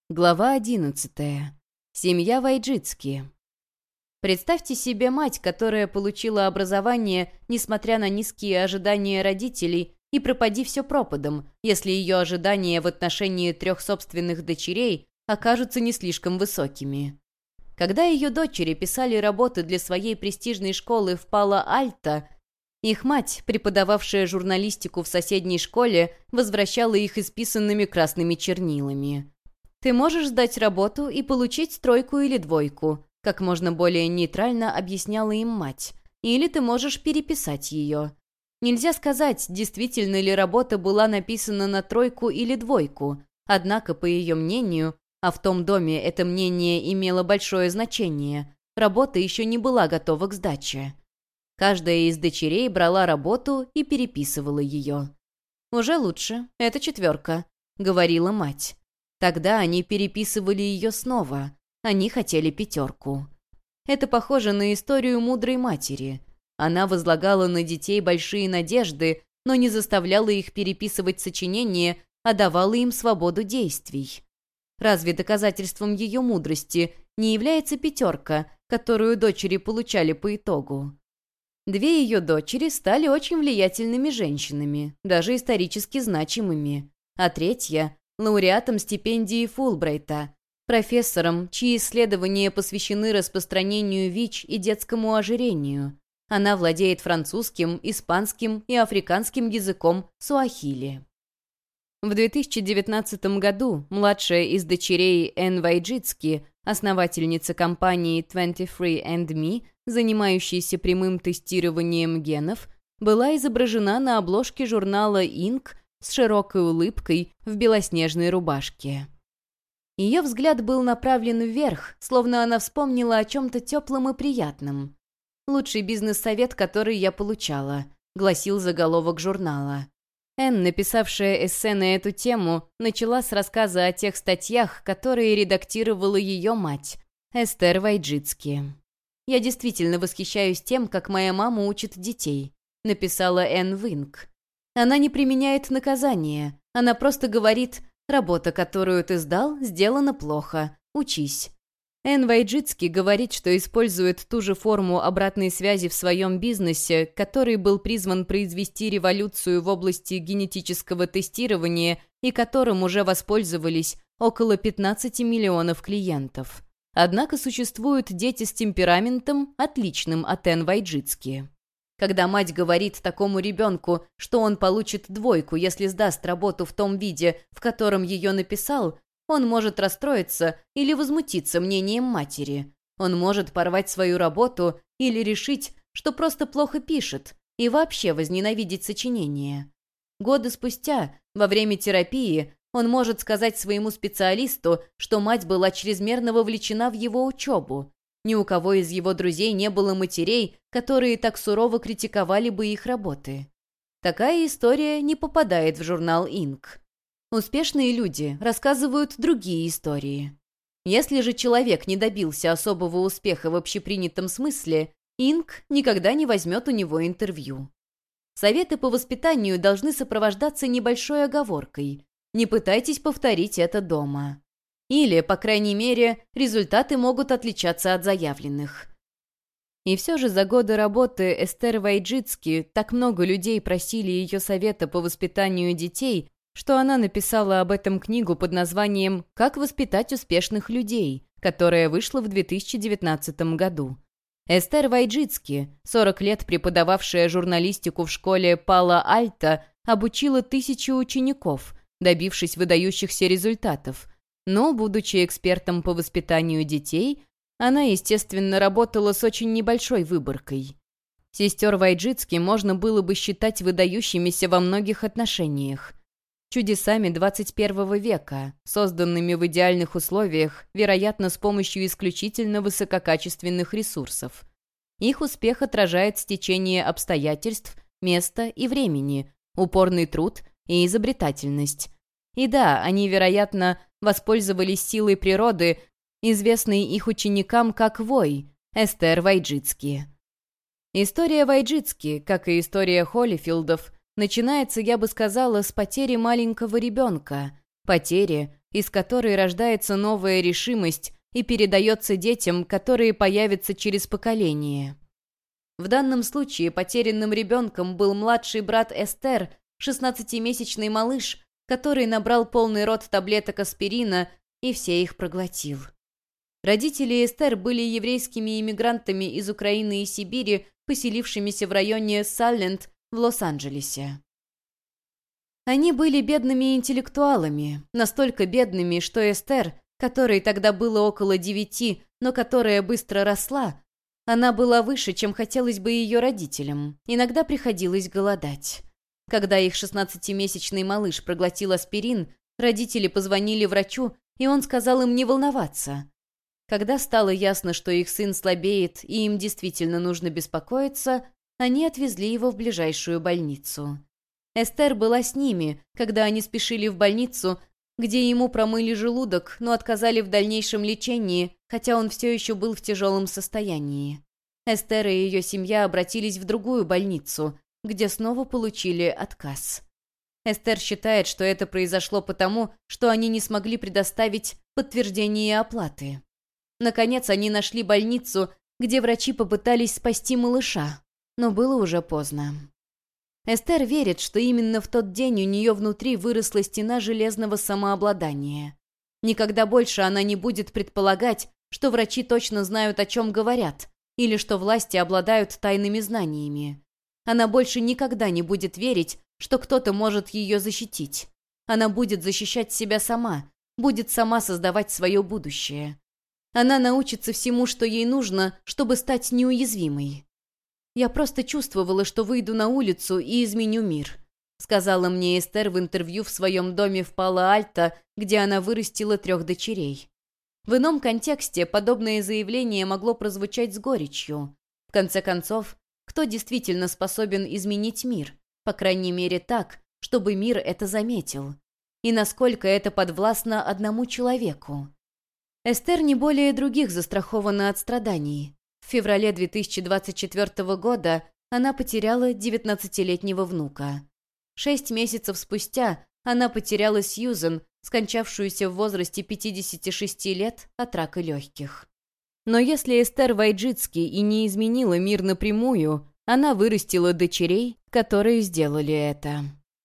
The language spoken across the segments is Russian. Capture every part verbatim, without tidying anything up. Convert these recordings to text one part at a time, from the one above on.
Глава одиннадцатая. Семья Вайджицки. Представьте себе мать, которая получила образование, несмотря на низкие ожидания родителей, и пропади все пропадом, если ее ожидания в отношении трех собственных дочерей окажутся не слишком высокими. Когда ее дочери писали работы для своей престижной школы в Пало-Альто, их мать, преподававшая журналистику в соседней школе, возвращала их исписанными красными чернилами. «Ты можешь сдать работу и получить тройку или двойку», как можно более нейтрально объясняла им мать. «Или ты можешь переписать ее». Нельзя сказать, действительно ли работа была написана на тройку или двойку, однако, по ее мнению, а в том доме это мнение имело большое значение, работа еще не была готова к сдаче. Каждая из дочерей брала работу и переписывала ее. «Уже лучше, это четверка», — говорила мать. Тогда они переписывали ее снова. Они хотели пятерку. Это похоже на историю мудрой матери. Она возлагала на детей большие надежды, но не заставляла их переписывать сочинения, а давала им свободу действий. Разве доказательством ее мудрости не является пятерка, которую дочери получали по итогу? Две ее дочери стали очень влиятельными женщинами, даже исторически значимыми, а третья — лауреатом стипендии Фулбрайта, профессором, чьи исследования посвящены распространению ВИЧ и детскому ожирению. Она владеет французским, испанским и африканским языком суахили. В две тысячи девятнадцатом году младшая из дочерей Энн Вайджицки, основательница компании двадцать три энд ми, занимающейся прямым тестированием генов, была изображена на обложке журнала «Инк» с широкой улыбкой в белоснежной рубашке. Ее взгляд был направлен вверх, словно она вспомнила о чем-то теплом и приятном. «Лучший бизнес-совет, который я получала», — гласил заголовок журнала. Энн, написавшая эссе на эту тему, начала с рассказа о тех статьях, которые редактировала ее мать, Эстер Вайджицки. «Я действительно восхищаюсь тем, как моя мама учит детей», — написала Энн в Инк. Она не применяет наказание. Она просто говорит: «Работа, которую ты сдал, сделана плохо. Учись». Энн Вайджицки говорит, что использует ту же форму обратной связи в своем бизнесе, который был призван произвести революцию в области генетического тестирования и которым уже воспользовались около пятнадцати миллионов клиентов. Однако существуют дети с темпераментом, отличным от Энн Вайджицки. Когда мать говорит такому ребенку, что он получит двойку, если сдаст работу в том виде, в котором ее написал, он может расстроиться или возмутиться мнением матери. Он может порвать свою работу или решить, что просто плохо пишет, и вообще возненавидеть сочинение. Годы спустя, во время терапии, он может сказать своему специалисту, что мать была чрезмерно вовлечена в его учебу. Ни у кого из его друзей не было матерей, которые так сурово критиковали бы их работы. Такая история не попадает в журнал «Инк». Успешные люди рассказывают другие истории. Если же человек не добился особого успеха в общепринятом смысле, «Инк» никогда не возьмет у него интервью. Советы по воспитанию должны сопровождаться небольшой оговоркой: не пытайтесь повторить это дома. Или, по крайней мере, результаты могут отличаться от заявленных. И все же за годы работы Эстер Вайджицки так много людей просили ее совета по воспитанию детей, что она написала об этом книгу под названием «Как воспитать успешных людей», которая вышла в две тысячи девятнадцатом году. Эстер Вайджицки, сорок лет преподававшая журналистику в школе Пало-Альто, обучила тысячи учеников, добившись выдающихся результатов. Но, будучи экспертом по воспитанию детей, она, естественно, работала с очень небольшой выборкой. Сестер Вайджицки можно было бы считать выдающимися во многих отношениях. Чудесами двадцать первого века, созданными в идеальных условиях, вероятно, с помощью исключительно высококачественных ресурсов. Их успех отражает стечение обстоятельств, места и времени, упорный труд и изобретательность. И да, они, вероятно, воспользовались силой природы, известной их ученикам как Вой, Эстер Вайджицки. История Вайджицки, как и история Холлифилдов, начинается, я бы сказала, с потери маленького ребенка, потери, из которой рождается новая решимость и передается детям, которые появятся через поколение. В данном случае потерянным ребенком был младший брат Эстер, шестнадцатимесячный малыш, который набрал полный рот таблеток аспирина и все их проглотил. Родители Эстер были еврейскими иммигрантами из Украины и Сибири, поселившимися в районе Салленд в Лос-Анджелесе. Они были бедными интеллектуалами, настолько бедными, что Эстер, которой тогда было около девяти, но которая быстро росла, она была выше, чем хотелось бы ее родителям. Иногда приходилось голодать. Когда их шестнадцатимесячный малыш проглотил аспирин, родители позвонили врачу, и он сказал им не волноваться. Когда стало ясно, что их сын слабеет и им действительно нужно беспокоиться, они отвезли его в ближайшую больницу. Эстер была с ними, когда они спешили в больницу, где ему промыли желудок, но отказали в дальнейшем лечении, хотя он все еще был в тяжелом состоянии. Эстер и ее семья обратились в другую больницу, где снова получили отказ. Эстер считает, что это произошло потому, что они не смогли предоставить подтверждение оплаты. Наконец, они нашли больницу, где врачи попытались спасти малыша, но было уже поздно. Эстер верит, что именно в тот день у нее внутри выросла стена железного самообладания. Никогда больше она не будет предполагать, что врачи точно знают, о чем говорят, или что власти обладают тайными знаниями. Она больше никогда не будет верить, что кто-то может ее защитить. Она будет защищать себя сама, будет сама создавать свое будущее. Она научится всему, что ей нужно, чтобы стать неуязвимой. «Я просто чувствовала, что выйду на улицу и изменю мир», сказала мне Эстер в интервью в своем доме в Пало-Альто, где она вырастила трех дочерей. В ином контексте подобное заявление могло прозвучать с горечью. В конце концов, кто действительно способен изменить мир, по крайней мере так, чтобы мир это заметил? И насколько это подвластно одному человеку? Эстер не более других застрахована от страданий. В феврале две тысячи двадцать четвёртого года она потеряла девятнадцатилетнего внука. Шесть месяцев спустя она потеряла Сьюзен, скончавшуюся в возрасте пятидесяти шести лет от рака легких. Но если Эстер Вайджицки и не изменила мир напрямую, она вырастила дочерей, которые сделали это.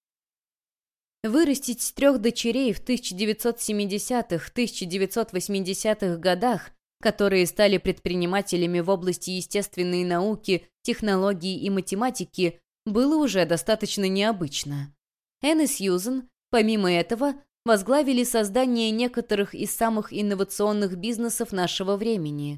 Вырастить трех дочерей в тысяча девятьсот семидесятых — тысяча девятьсот восьмидесятых годах, которые стали предпринимателями в области естественной науки, технологий и математики, было уже достаточно необычно. Энн и Сьюзен, помимо этого, возглавили создание некоторых из самых инновационных бизнесов нашего времени.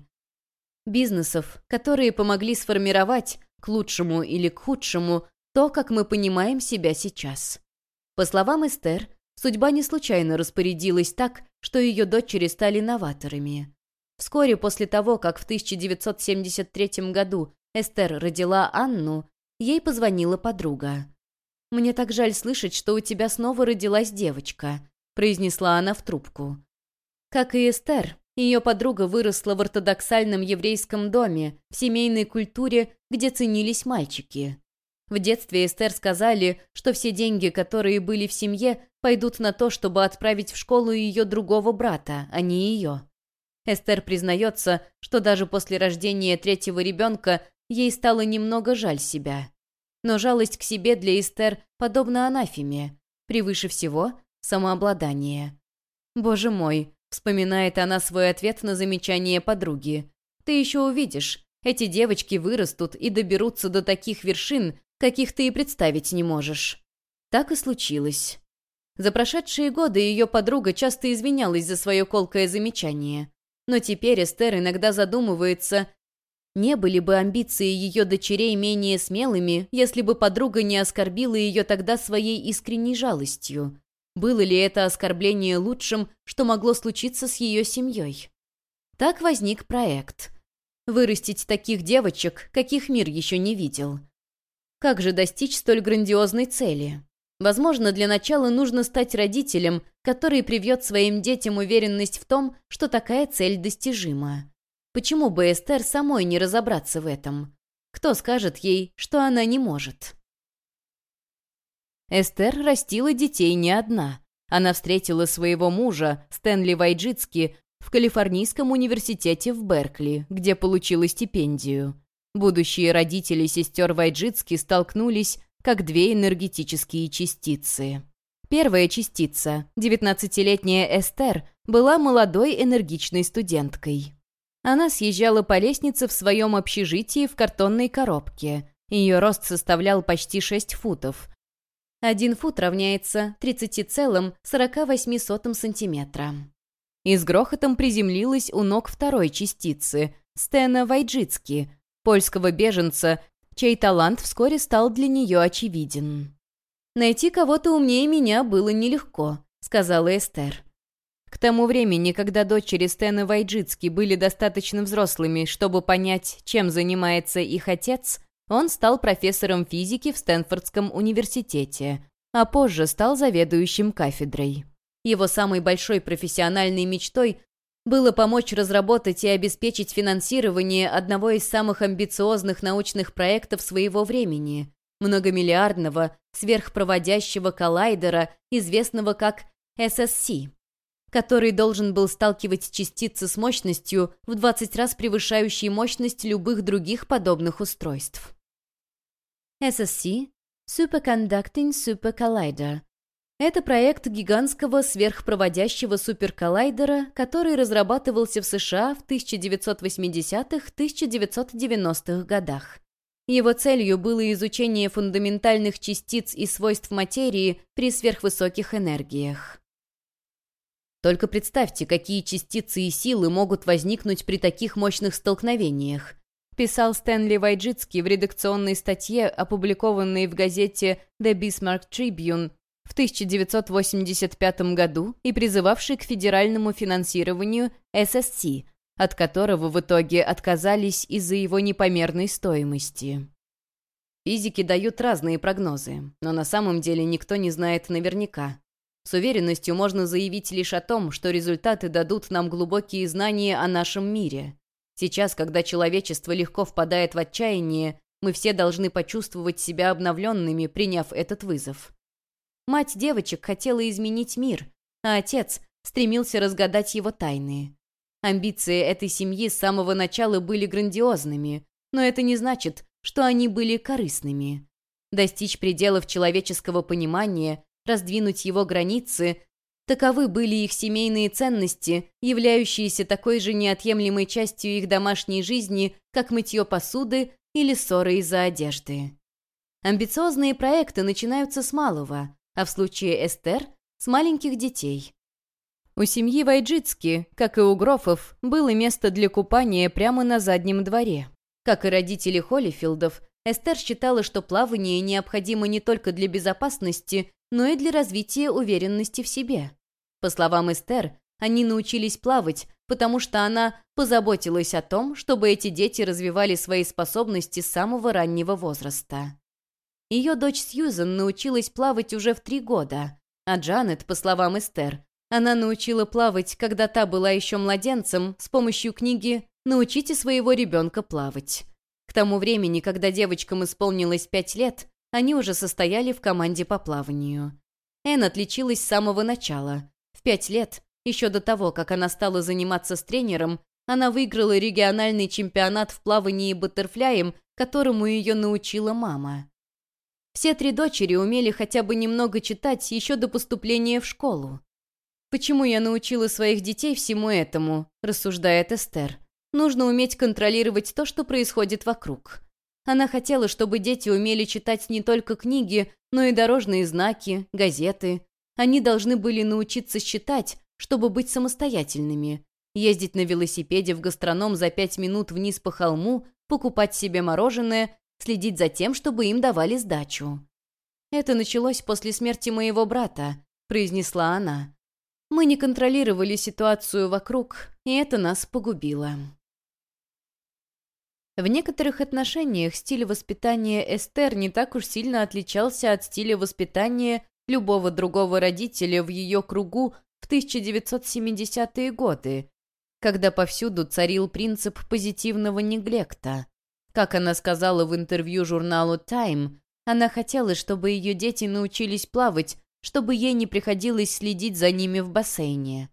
Бизнесов, которые помогли сформировать, к лучшему или к худшему, то, как мы понимаем себя сейчас. По словам Эстер, судьба не случайно распорядилась так, что ее дочери стали новаторами. Вскоре после того, как в тысяча девятьсот семьдесят третьем году Эстер родила Анну, ей позвонила подруга. «Мне так жаль слышать, что у тебя снова родилась девочка», произнесла она в трубку. Как и Эстер, ее подруга выросла в ортодоксальном еврейском доме, в семейной культуре, где ценились мальчики. В детстве Эстер сказали, что все деньги, которые были в семье, пойдут на то, чтобы отправить в школу ее другого брата, а не ее. Эстер признается, что даже после рождения третьего ребенка ей стало немного жаль себя. Но жалость к себе для Эстер подобна анафеме. Превыше всего – самообладание. «Боже мой», – вспоминает она свой ответ на замечание подруги. «Ты еще увидишь, эти девочки вырастут и доберутся до таких вершин, каких ты и представить не можешь». Так и случилось. За прошедшие годы ее подруга часто извинялась за свое колкое замечание. Но теперь Эстер иногда задумывается, не были бы амбиции ее дочерей менее смелыми, если бы подруга не оскорбила ее тогда своей искренней жалостью. Было ли это оскорбление лучшим, что могло случиться с ее семьей? Так возник проект. Вырастить таких девочек, каких мир еще не видел. Как же достичь столь грандиозной цели? Возможно, для начала нужно стать родителем, который привьет своим детям уверенность в том, что такая цель достижима. Почему бы Эстер самой не разобраться в этом? Кто скажет ей, что она не может? Эстер растила детей не одна. она встретила своего мужа, Стэнли Вайджицки, в Калифорнийском университете в Беркли, где получила стипендию. Будущие родители сестер Вайджицки столкнулись как две энергетические частицы. Первая частица, девятнадцатилетняя Эстер, была молодой энергичной студенткой. Она съезжала по лестнице в своем общежитии в картонной коробке. Ее рост составлял почти шесть футов. Один фут равняется тридцать целых сорок восемь сотых сантиметра. И с грохотом приземлилась у ног второй частицы, Стэна Вайджицки, польского беженца, чей талант вскоре стал для нее очевиден. «Найти кого-то умнее меня было нелегко», — сказала Эстер. К тому времени, когда дочери Стэна Вайджицки были достаточно взрослыми, чтобы понять, чем занимается их отец, он стал профессором физики в Стэнфордском университете, а позже стал заведующим кафедрой. Его самой большой профессиональной мечтой было помочь разработать и обеспечить финансирование одного из самых амбициозных научных проектов своего времени – многомиллиардного сверхпроводящего коллайдера, известного как эс эс си, который должен был сталкивать частицы с мощностью в двадцать раз превышающей мощность любых других подобных устройств. эс эс си – Superconducting Super Collider. Это проект гигантского сверхпроводящего суперколлайдера, который разрабатывался в США в тысяча девятьсот восьмидесятых — тысяча девятьсот девяностых годах. Его целью было изучение фундаментальных частиц и свойств материи при сверхвысоких энергиях. Только представьте, какие частицы и силы могут возникнуть при таких мощных столкновениях, писал Стэнли Вайджицки в редакционной статье, опубликованной в газете The Bismarck Tribune в тысяча девятьсот восемьдесят пятом году и призывавший к федеральному финансированию эс эс си, от которого в итоге отказались из-за его непомерной стоимости. Физики дают разные прогнозы, но на самом деле никто не знает наверняка. С уверенностью можно заявить лишь о том, что результаты дадут нам глубокие знания о нашем мире. Сейчас, когда человечество легко впадает в отчаяние, мы все должны почувствовать себя обновленными, приняв этот вызов. Мать девочек хотела изменить мир, а отец стремился разгадать его тайны. Амбиции этой семьи с самого начала были грандиозными, но это не значит, что они были корыстными. Достичь пределов человеческого понимания, раздвинуть его границы – таковы были их семейные ценности, являющиеся такой же неотъемлемой частью их домашней жизни, как мытье посуды или ссоры из-за одежды. Амбициозные проекты начинаются с малого, а в случае Эстер – с маленьких детей. У семьи Вайджицки, как и у Грофов, было место для купания прямо на заднем дворе. Как и родители Холлифилдов, Эстер считала, что плавание необходимо не только для безопасности, но и для развития уверенности в себе. По словам Эстер, они научились плавать, потому что она позаботилась о том, чтобы эти дети развивали свои способности с самого раннего возраста. Ее дочь Сьюзен научилась плавать уже в три года, а Джанет, по словам Эстер, она научила плавать, когда та была еще младенцем, с помощью книги «Научите своего ребенка плавать». К тому времени, когда девочкам исполнилось пять лет, они уже состояли в команде по плаванию. Энн отличилась с самого начала. В пять лет, еще до того, как она стала заниматься с тренером, она выиграла региональный чемпионат в плавании баттерфляем, которому ее научила мама. Все три дочери умели хотя бы немного читать еще до поступления в школу. «Почему я научила своих детей всему этому?» – рассуждает Эстер. «Нужно уметь контролировать то, что происходит вокруг». Она хотела, чтобы дети умели читать не только книги, но и дорожные знаки, газеты. Они должны были научиться считать, чтобы быть самостоятельными, ездить на велосипеде в гастроном за пять минут вниз по холму, покупать себе мороженое, следить за тем, чтобы им давали сдачу. «Это началось после смерти моего брата», – произнесла она. «Мы не контролировали ситуацию вокруг, и это нас погубило». В некоторых отношениях стиль воспитания Эстер не так уж сильно отличался от стиля воспитания любого другого родителя в ее кругу в тысяча девятьсот семидесятые годы, когда повсюду царил принцип позитивного неглекта. Как она сказала в интервью журналу Time, она хотела, чтобы ее дети научились плавать, чтобы ей не приходилось следить за ними в бассейне.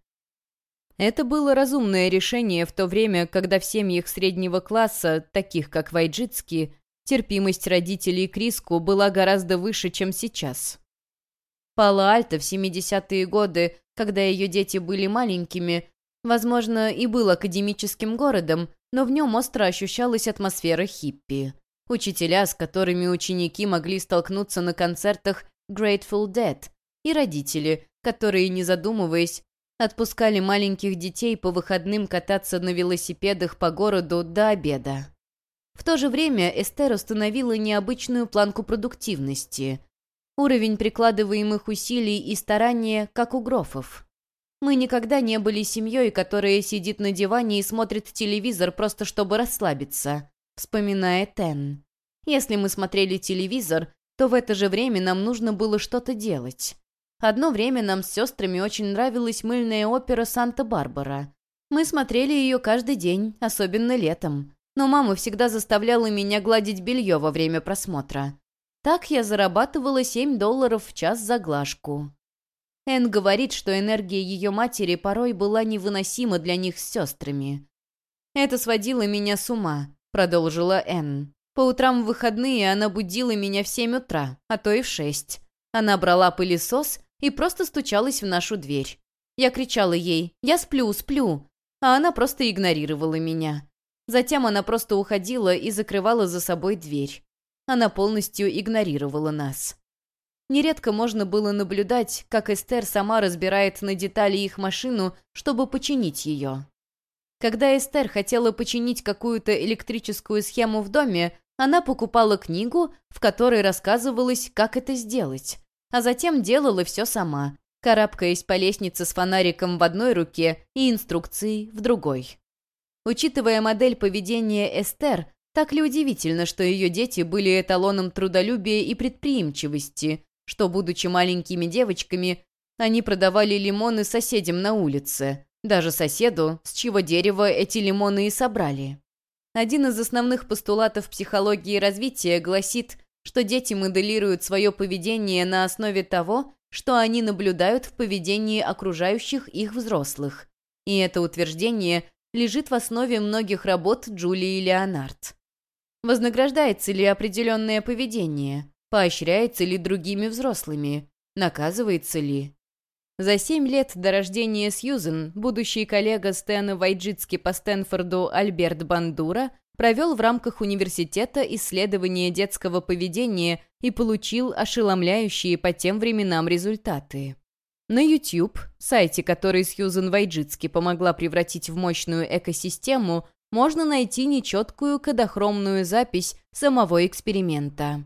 Это было разумное решение в то время, когда в семьях среднего класса, таких как Вайджицки, терпимость родителей к риску была гораздо выше, чем сейчас. Пало-Альто в семидесятые годы, когда ее дети были маленькими, возможно, и был академическим городом, но в нем остро ощущалась атмосфера хиппи. Учителя, с которыми ученики могли столкнуться на концертах Grateful Dead, и родители, которые, не задумываясь, отпускали маленьких детей по выходным кататься на велосипедах по городу до обеда. В то же время Эстер установила необычную планку продуктивности. Уровень прикладываемых усилий и старания, как у Грофов. «Мы никогда не были семьей, которая сидит на диване и смотрит телевизор просто чтобы расслабиться», вспоминает Энн. «Если мы смотрели телевизор, то в это же время нам нужно было что-то делать. Одно время нам с сестрами очень нравилась мыльная опера «Санта-Барбара». Мы смотрели ее каждый день, особенно летом. Но мама всегда заставляла меня гладить белье во время просмотра. Так я зарабатывала семь долларов в час за глажку». Энн говорит, что энергия ее матери порой была невыносима для них с сестрами. «Это сводило меня с ума», — продолжила Энн. «По утрам в выходные она будила меня в семь утра, а то и в шесть. Она брала пылесос и просто стучалась в нашу дверь. Я кричала ей «Я сплю, сплю», а она просто игнорировала меня. Затем она просто уходила и закрывала за собой дверь. Она полностью игнорировала нас. Нередко можно было наблюдать, как Эстер сама разбирает на детали их машину, чтобы починить ее. Когда Эстер хотела починить какую-то электрическую схему в доме, она покупала книгу, в которой рассказывалось, как это сделать, а затем делала все сама, карабкаясь по лестнице с фонариком в одной руке и инструкцией в другой. Учитывая модель поведения Эстер, так ли удивительно, что ее дети были эталоном трудолюбия и предприимчивости, что, будучи маленькими девочками, они продавали лимоны соседям на улице, даже соседу, с чьего дерева эти лимоны и собрали. Один из основных постулатов психологии развития гласит, что дети моделируют свое поведение на основе того, что они наблюдают в поведении окружающих их взрослых. И это утверждение лежит в основе многих работ Джулии Леонард. Вознаграждается ли определенное поведение? Поощряется ли другими взрослыми? Наказывается ли? За семь лет до рождения Сьюзен будущий коллега Стэна Вайджицки по Стэнфорду Альберт Бандура провел в рамках университета исследование детского поведения и получил ошеломляющие по тем временам результаты. На YouTube, сайте, который Сьюзен Вайджицки помогла превратить в мощную экосистему, можно найти нечеткую кодохромную запись самого эксперимента.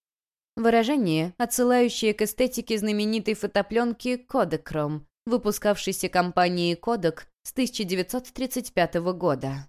Выражение, отсылающее к эстетике знаменитой фотопленки Kodachrome, выпускавшейся компанией Kodak с тысяча девятьсот тридцать пятого года.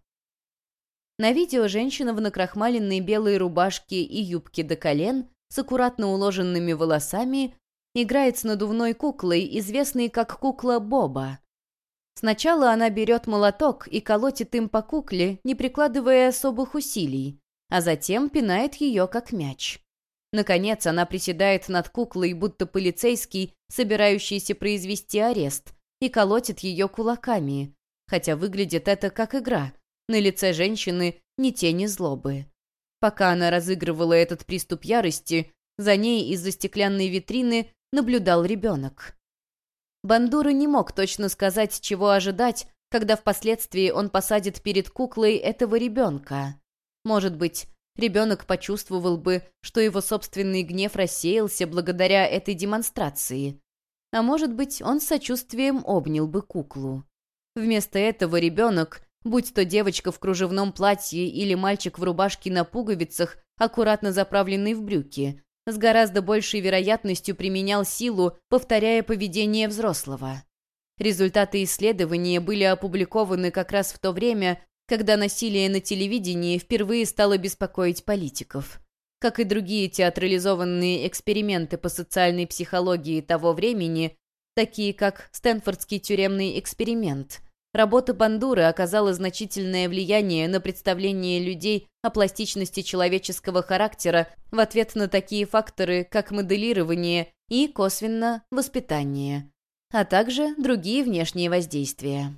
На видео женщина в накрахмаленной белой рубашке и юбке до колен с аккуратно уложенными волосами играет с надувной куклой, известной как кукла Боба. Сначала она берет молоток и колотит им по кукле, не прикладывая особых усилий, а затем пинает ее как мяч. Наконец она приседает над куклой, будто полицейский, собирающийся произвести арест, и колотит ее кулаками, хотя выглядит это как игра. На лице женщины ни тени злобы. Пока она разыгрывала этот приступ ярости, за ней из-за стеклянной витрины наблюдал ребенок. Бандура не мог точно сказать, чего ожидать, когда впоследствии он посадит перед куклой этого ребенка. Может быть, ребенок почувствовал бы, что его собственный гнев рассеялся благодаря этой демонстрации. А может быть, он с сочувствием обнял бы куклу. Вместо этого ребенок, будь то девочка в кружевном платье или мальчик в рубашке на пуговицах, аккуратно заправленный в брюки, с гораздо большей вероятностью применял силу, повторяя поведение взрослого. Результаты исследования были опубликованы как раз в то время, когда насилие на телевидении впервые стало беспокоить политиков. Как и другие театрализованные эксперименты по социальной психологии того времени, такие как Стэнфордский тюремный эксперимент, работа Бандуры оказала значительное влияние на представление людей о пластичности человеческого характера в ответ на такие факторы, как моделирование и, косвенно, воспитание, а также другие внешние воздействия.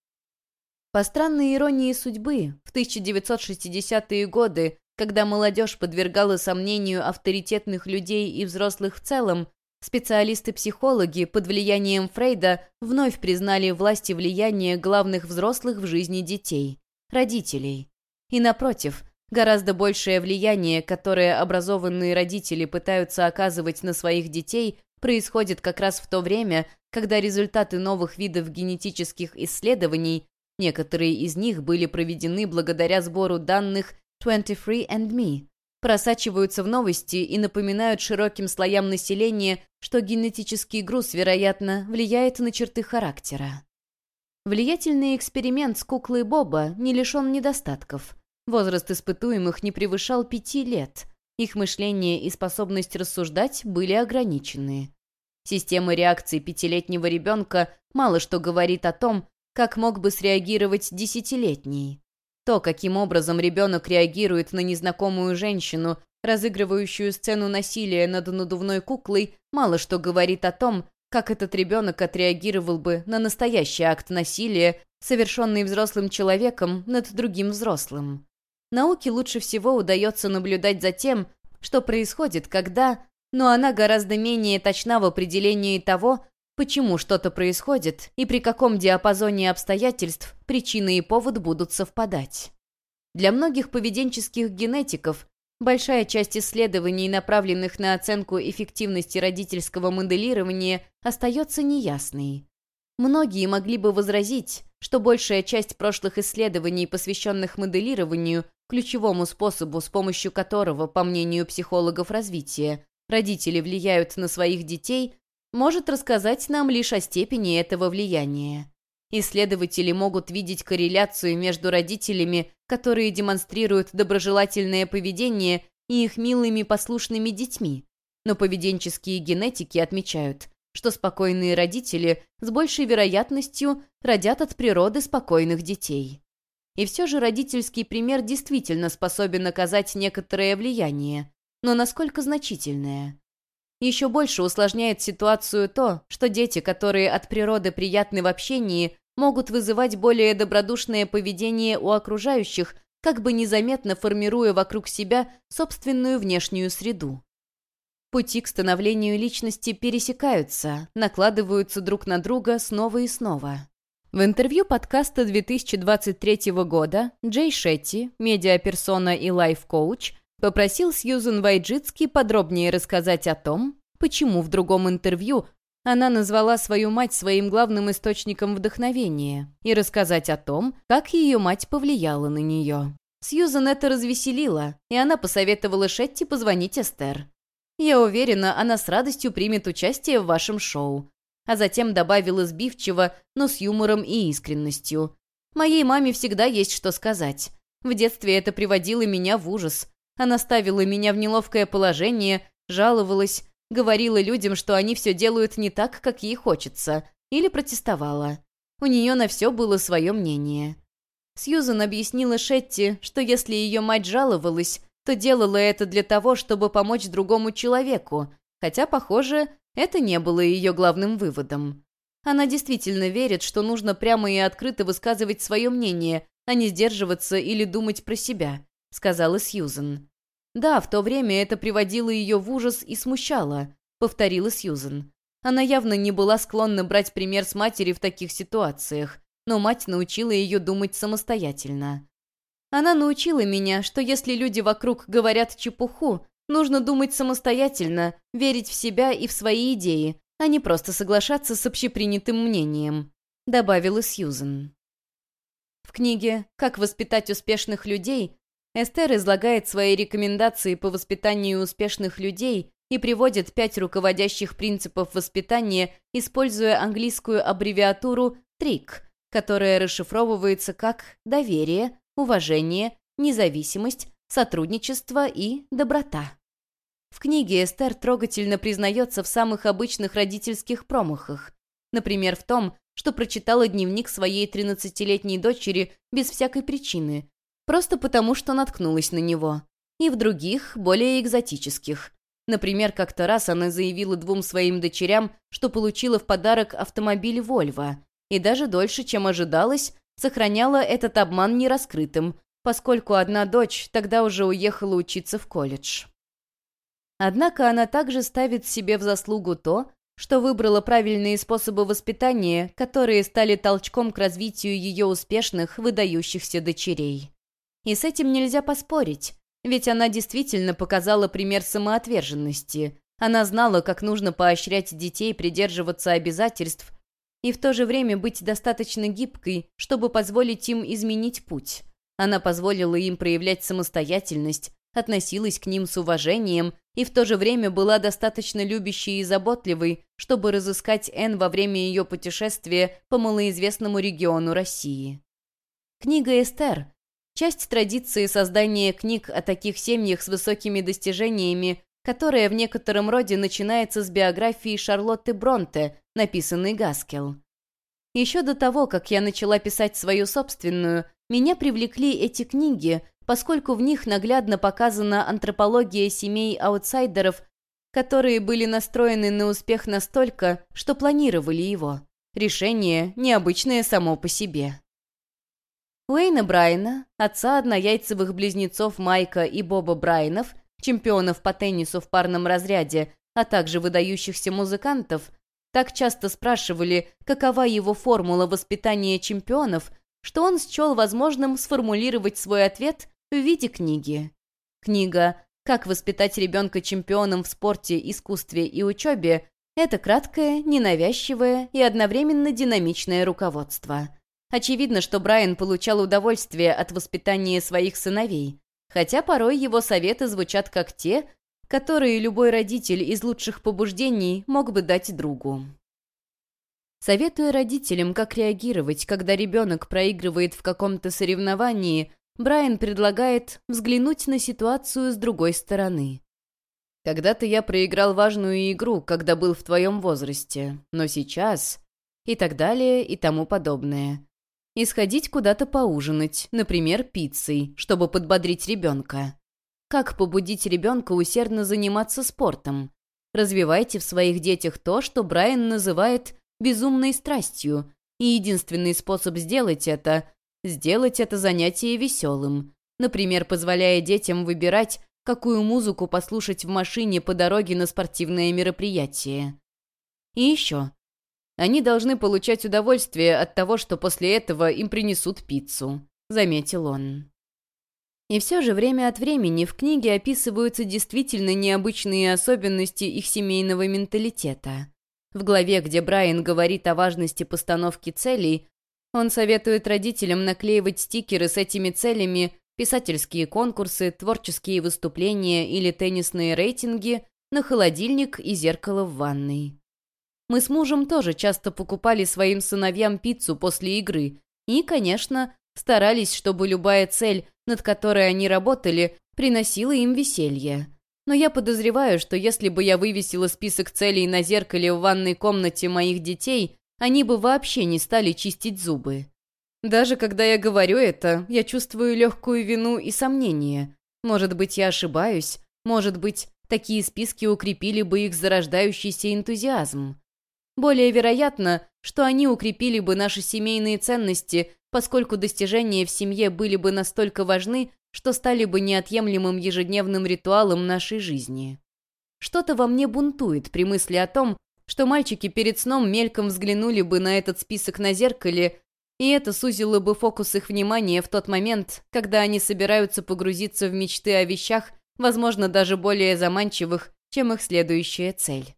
По странной иронии судьбы, в тысяча девятьсот шестидесятые годы, когда молодежь подвергала сомнению авторитетных людей и взрослых в целом, специалисты-психологи под влиянием Фрейда вновь признали власть и влияние главных взрослых в жизни детей – родителей. И напротив, гораздо большее влияние, которое образованные родители пытаются оказывать на своих детей, происходит как раз в то время, когда результаты новых видов генетических исследований, некоторые из них были проведены благодаря сбору данных двадцать три энд ми, просачиваются в новости и напоминают широким слоям населения, что генетический груз, вероятно, влияет на черты характера. Влиятельный эксперимент с куклой Боба не лишен недостатков. Возраст испытуемых не превышал пяти лет. Их мышление и способность рассуждать были ограничены. Система реакции пятилетнего ребенка мало что говорит о том, как мог бы среагировать десятилетний. То, каким образом ребенок реагирует на незнакомую женщину, разыгрывающую сцену насилия над надувной куклой, мало что говорит о том, как этот ребенок отреагировал бы на настоящий акт насилия, совершенный взрослым человеком над другим взрослым. Науке лучше всего удается наблюдать за тем, что происходит, когда, но она гораздо менее точна в определении того, почему что-то происходит и при каком диапазоне обстоятельств причина и повод будут совпадать. Для многих поведенческих генетиков большая часть исследований, направленных на оценку эффективности родительского моделирования, остается неясной. Многие могли бы возразить, что большая часть прошлых исследований, посвященных моделированию, ключевому способу, с помощью которого, по мнению психологов развития, родители влияют на своих детей, может рассказать нам лишь о степени этого влияния. Исследователи могут видеть корреляцию между родителями, которые демонстрируют доброжелательное поведение, и их милыми послушными детьми, но поведенческие генетики отмечают, что спокойные родители с большей вероятностью родят от природы спокойных детей. И все же родительский пример действительно способен оказать некоторое влияние, но насколько значительное? Еще больше усложняет ситуацию то, что дети, которые от природы приятны в общении, могут вызывать более добродушное поведение у окружающих, как бы незаметно формируя вокруг себя собственную внешнюю среду. Пути к становлению личности пересекаются, накладываются друг на друга снова и снова. В интервью подкаста две тысячи двадцать третьего года Джей Шетти, медиаперсона и лайф-коуч, попросил Сьюзен Вайджицки подробнее рассказать о том, почему в другом интервью она назвала свою мать своим главным источником вдохновения, и рассказать о том, как ее мать повлияла на нее. Сьюзен это развеселило, и она посоветовала Шетти позвонить Эстер. «Я уверена, она с радостью примет участие в вашем шоу», а затем добавила сбивчиво, но с юмором и искренностью. «Моей маме всегда есть что сказать. В детстве это приводило меня в ужас. Она ставила меня в неловкое положение, жаловалась, говорила людям, что они все делают не так, как ей хочется, или протестовала. У нее на все было свое мнение». Сьюзен объяснила Шетти, что если ее мать жаловалась, то делала это для того, чтобы помочь другому человеку, хотя, похоже, это не было ее главным выводом. Она действительно верит, что нужно прямо и открыто высказывать свое мнение, а не сдерживаться или думать про себя, сказала Сьюзен. «Да, в то время это приводило ее в ужас и смущало», — повторила Сьюзен. Она явно не была склонна брать пример с матери в таких ситуациях, но мать научила ее думать самостоятельно. «Она научила меня, что если люди вокруг говорят чепуху, нужно думать самостоятельно, верить в себя и в свои идеи, а не просто соглашаться с общепринятым мнением», — добавила Сьюзен. В книге «Как воспитать успешных людей» Эстер излагает свои рекомендации по воспитанию успешных людей и приводит пять руководящих принципов воспитания, используя английскую аббревиатуру трик, которая расшифровывается как доверие, уважение, независимость, сотрудничество и доброта. В книге Эстер трогательно признается в самых обычных родительских промахах. Например, в том, что прочитала дневник своей тринадцатилетней дочери без всякой причины, просто потому что наткнулась на него. И в других, более экзотических. Например, как-то раз она заявила двум своим дочерям, что получила в подарок автомобиль «Вольво», и даже дольше, чем ожидалось, сохраняла этот обман нераскрытым, поскольку одна дочь тогда уже уехала учиться в колледж. Однако она также ставит себе в заслугу то, что выбрала правильные способы воспитания, которые стали толчком к развитию ее успешных, выдающихся дочерей. И с этим нельзя поспорить, ведь она действительно показала пример самоотверженности. Она знала, как нужно поощрять детей придерживаться обязательств и в то же время быть достаточно гибкой, чтобы позволить им изменить путь. Она позволила им проявлять самостоятельность, относилась к ним с уважением и в то же время была достаточно любящей и заботливой, чтобы разыскать Энн во время ее путешествия по малоизвестному региону России. Книга «Эстер» — часть традиции создания книг о таких семьях с высокими достижениями, которая в некотором роде начинается с биографии Шарлотты Бронте, написанной Гаскел. Еще до того, как я начала писать свою собственную, меня привлекли эти книги, поскольку в них наглядно показана антропология семей аутсайдеров, которые были настроены на успех настолько, что планировали его. Решение необычное само по себе. Уэйна Брайана, отца однояйцевых близнецов Майка и Боба Брайанов, чемпионов по теннису в парном разряде, а также выдающихся музыкантов, так часто спрашивали, какова его формула воспитания чемпионов, что он счел возможным сформулировать свой ответ в виде книги. Книга «Как воспитать ребенка чемпионом в спорте, искусстве и учебе» — это краткое, ненавязчивое и одновременно динамичное руководство. Очевидно, что Брайан получал удовольствие от воспитания своих сыновей, хотя порой его советы звучат как те, которые любой родитель из лучших побуждений мог бы дать другу. Советуя родителям, как реагировать, когда ребенок проигрывает в каком-то соревновании, Брайан предлагает взглянуть на ситуацию с другой стороны. «Когда-то я проиграл важную игру, когда был в твоем возрасте, но сейчас...» и так далее и тому подобное. И сходить куда-то поужинать, например, пиццей, чтобы подбодрить ребенка. Как побудить ребенка усердно заниматься спортом? Развивайте в своих детях то, что Брайан называет безумной страстью, и единственный способ сделать это — сделать это занятие веселым, например, позволяя детям выбирать, какую музыку послушать в машине по дороге на спортивное мероприятие. И еще. Они должны получать удовольствие от того, что после этого им принесут пиццу, заметил он. И все же время от времени в книге описываются действительно необычные особенности их семейного менталитета. В главе, где Брайан говорит о важности постановки целей, он советует родителям наклеивать стикеры с этими целями, писательские конкурсы, творческие выступления или теннисные рейтинги на холодильник и зеркало в ванной. Мы с мужем тоже часто покупали своим сыновьям пиццу после игры и, конечно, старались, чтобы любая цель, над которой они работали, приносила им веселье. Но я подозреваю, что если бы я вывесила список целей на зеркале в ванной комнате моих детей, они бы вообще не стали чистить зубы. Даже когда я говорю это, я чувствую легкую вину и сомнение. Может быть, я ошибаюсь, может быть, такие списки укрепили бы их зарождающийся энтузиазм. Более вероятно, что они укрепили бы наши семейные ценности, поскольку достижения в семье были бы настолько важны, что стали бы неотъемлемым ежедневным ритуалом нашей жизни. Что-то во мне бунтует при мысли о том, что мальчики перед сном мельком взглянули бы на этот список на зеркале, и это сузило бы фокус их внимания в тот момент, когда они собираются погрузиться в мечты о вещах, возможно, даже более заманчивых, чем их следующая цель.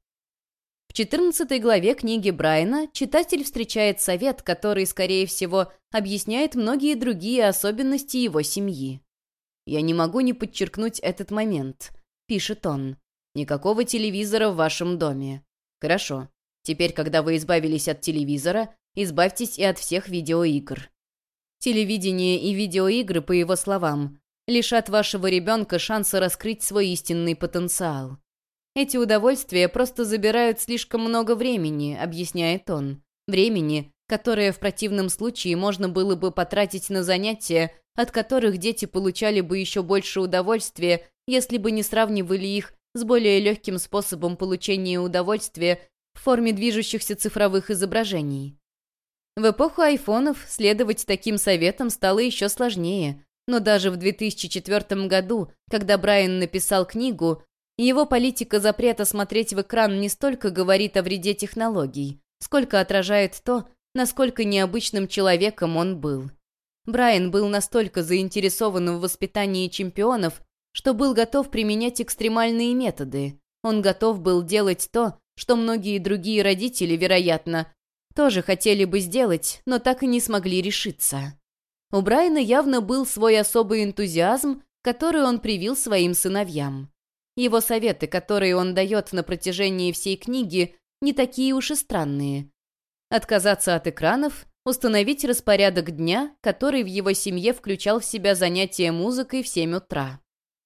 В четырнадцатой главе книги Брайана читатель встречает совет, который, скорее всего, объясняет многие другие особенности его семьи. «Я не могу не подчеркнуть этот момент», — пишет он. «Никакого телевизора в вашем доме. Хорошо. Теперь, когда вы избавились от телевизора, избавьтесь и от всех видеоигр». Телевидение и видеоигры, по его словам, лишат вашего ребенка шанса раскрыть свой истинный потенциал. Эти удовольствия просто забирают слишком много времени, объясняет он. Времени, которое в противном случае можно было бы потратить на занятия, от которых дети получали бы еще больше удовольствия, если бы не сравнивали их с более легким способом получения удовольствия в форме движущихся цифровых изображений. В эпоху айфонов следовать таким советам стало еще сложнее, но даже в две тысячи четвёртом году, когда Брайан написал книгу, его политика запрета смотреть в экран не столько говорит о вреде технологий, сколько отражает то, насколько необычным человеком он был. Брайан был настолько заинтересован в воспитании чемпионов, что был готов применять экстремальные методы. Он готов был делать то, что многие другие родители, вероятно, тоже хотели бы сделать, но так и не смогли решиться. У Брайана явно был свой особый энтузиазм, который он привил своим сыновьям. Его советы, которые он дает на протяжении всей книги, не такие уж и странные. Отказаться от экранов, установить распорядок дня, который в его семье включал в себя занятия музыкой в семь утра.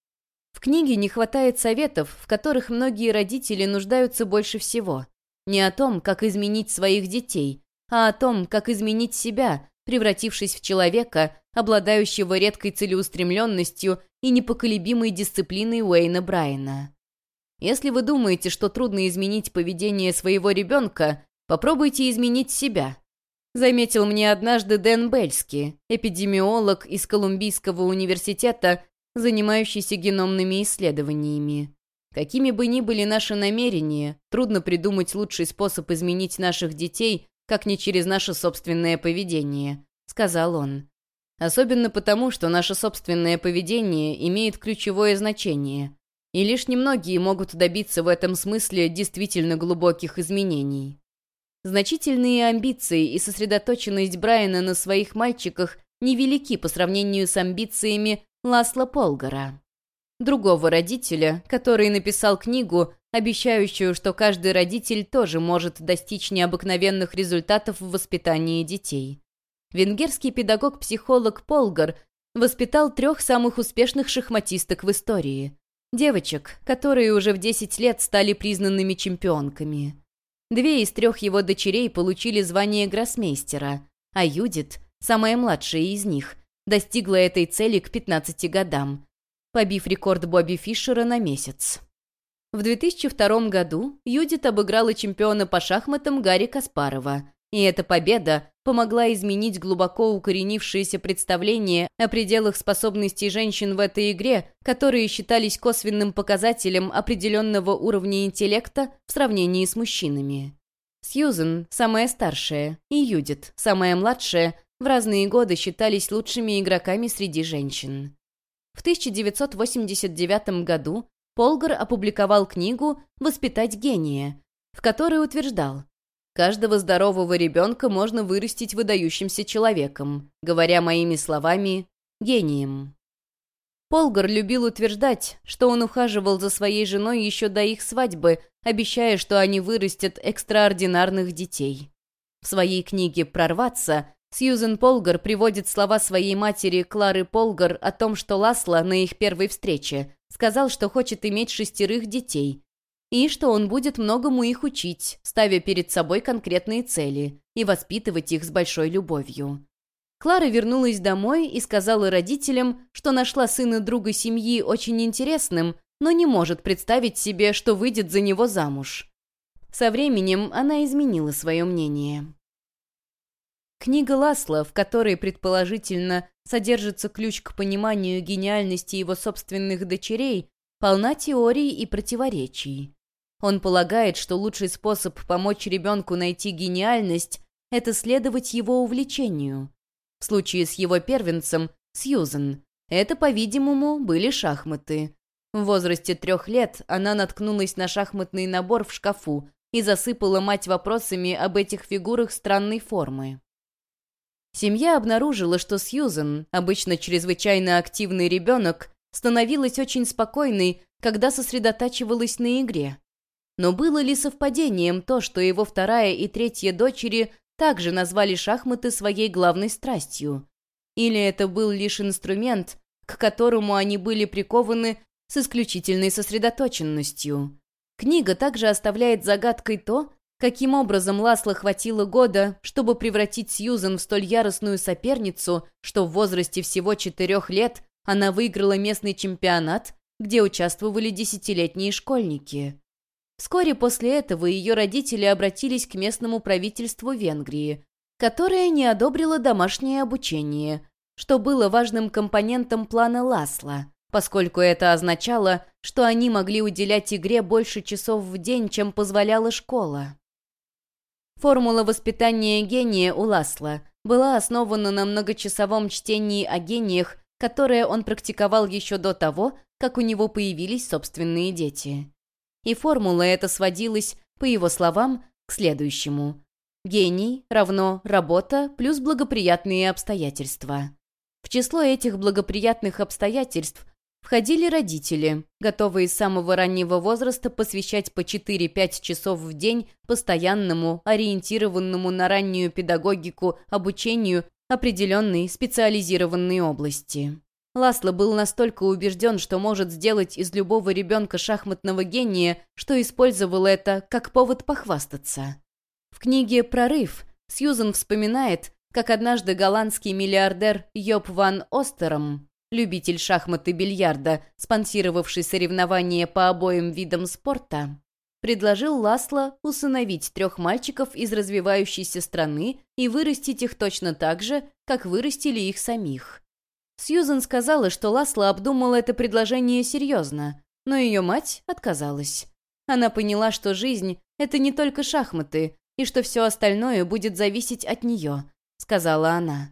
В книге не хватает советов, в которых многие родители нуждаются больше всего. Не о том, как изменить своих детей, а о том, как изменить себя, превратившись в человека, обладающего редкой целеустремленностью и непоколебимой дисциплиной Уэйна Брайана. Если вы думаете, что трудно изменить поведение своего ребенка, попробуйте изменить себя. Заметил мне однажды Дэн Бельски, эпидемиолог из Колумбийского университета, занимающийся геномными исследованиями. Какими бы ни были наши намерения, трудно придумать лучший способ изменить наших детей, как не через наше собственное поведение, сказал он. Особенно потому, что наше собственное поведение имеет ключевое значение, и лишь немногие могут добиться в этом смысле действительно глубоких изменений. Значительные амбиции и сосредоточенность Брайана на своих мальчиках невелики по сравнению с амбициями Ласло Полгара, другого родителя, который написал книгу, обещающую, что каждый родитель тоже может достичь необыкновенных результатов в воспитании детей. Венгерский педагог-психолог Полгар воспитал трех самых успешных шахматисток в истории. Девочек, которые уже в десять лет стали признанными чемпионками. Две из трех его дочерей получили звание гроссмейстера, а Юдит, самая младшая из них, достигла этой цели к пятнадцати годам, побив рекорд Бобби Фишера на месяц. В две тысячи втором году Юдит обыграла чемпиона по шахматам Гарри Каспарова, и эта победа помогла изменить глубоко укоренившиеся представления о пределах способностей женщин в этой игре, которые считались косвенным показателем определенного уровня интеллекта в сравнении с мужчинами. Сьюзен, самая старшая, и Юдит, самая младшая, в разные годы считались лучшими игроками среди женщин. В тысяча девятьсот восемьдесят девятом году Полгар опубликовал книгу «Воспитать гения», в которой утверждал: «Каждого здорового ребенка можно вырастить выдающимся человеком, говоря моими словами, гением». Полгар любил утверждать, что он ухаживал за своей женой еще до их свадьбы, обещая, что они вырастят экстраординарных детей. В своей книге «Прорваться» Сьюзен Полгар приводит слова своей матери Клары Полгар о том, что Ласло на их первой встрече сказал, что хочет иметь шестерых детей, и что он будет многому их учить, ставя перед собой конкретные цели, и воспитывать их с большой любовью. Клара вернулась домой и сказала родителям, что нашла сына друга семьи очень интересным, но не может представить себе, что выйдет за него замуж. Со временем она изменила свое мнение. Книга Ласло, в которой, предположительно, содержится ключ к пониманию гениальности его собственных дочерей, полна теорий и противоречий. Он полагает, что лучший способ помочь ребенку найти гениальность – это следовать его увлечению. В случае с его первенцем, Сьюзен, это, по-видимому, были шахматы. В возрасте трех лет она наткнулась на шахматный набор в шкафу и засыпала мать вопросами об этих фигурах странной формы. Семья обнаружила, что Сьюзен, обычно чрезвычайно активный ребенок, становилась очень спокойной, когда сосредотачивалась на игре. Но было ли совпадением то, что его вторая и третья дочери также назвали шахматы своей главной страстью? Или это был лишь инструмент, к которому они были прикованы с исключительной сосредоточенностью? Книга также оставляет загадкой то, каким образом Ласло хватило года, чтобы превратить Сьюзен в столь яростную соперницу, что в возрасте всего четырех лет она выиграла местный чемпионат где участвовали десятилетние школьники. Вскоре после этого ее родители обратились к местному правительству Венгрии, которое не одобрило домашнее обучение, что было важным компонентом плана Ласло, поскольку это означало, что они могли уделять игре больше часов в день, чем позволяла школа. Формула воспитания гения у Ласло была основана на многочасовом чтении о гениях, которое он практиковал еще до того, как у него появились собственные дети. И формула эта сводилась, по его словам, к следующему. Гений равно работа плюс благоприятные обстоятельства. В число этих благоприятных обстоятельств входили родители, готовые с самого раннего возраста посвящать по четыре-пять часов в день постоянному, ориентированному на раннюю педагогику, обучению определенной специализированной области. Ласло был настолько убежден, что может сделать из любого ребенка шахматного гения, что использовал это как повод похвастаться. В книге «Прорыв» Сьюзен вспоминает, как однажды голландский миллиардер Йоп ван Остером, любитель шахмат и бильярда, спонсировавший соревнования по обоим видам спорта, предложил Ласло усыновить трех мальчиков из развивающейся страны и вырастить их точно так же, как вырастили их самих. Сьюзен сказала, что Ласло обдумал это предложение серьезно, но ее мать отказалась. Она поняла, что жизнь — это не только шахматы, и что все остальное будет зависеть от нее, сказала она.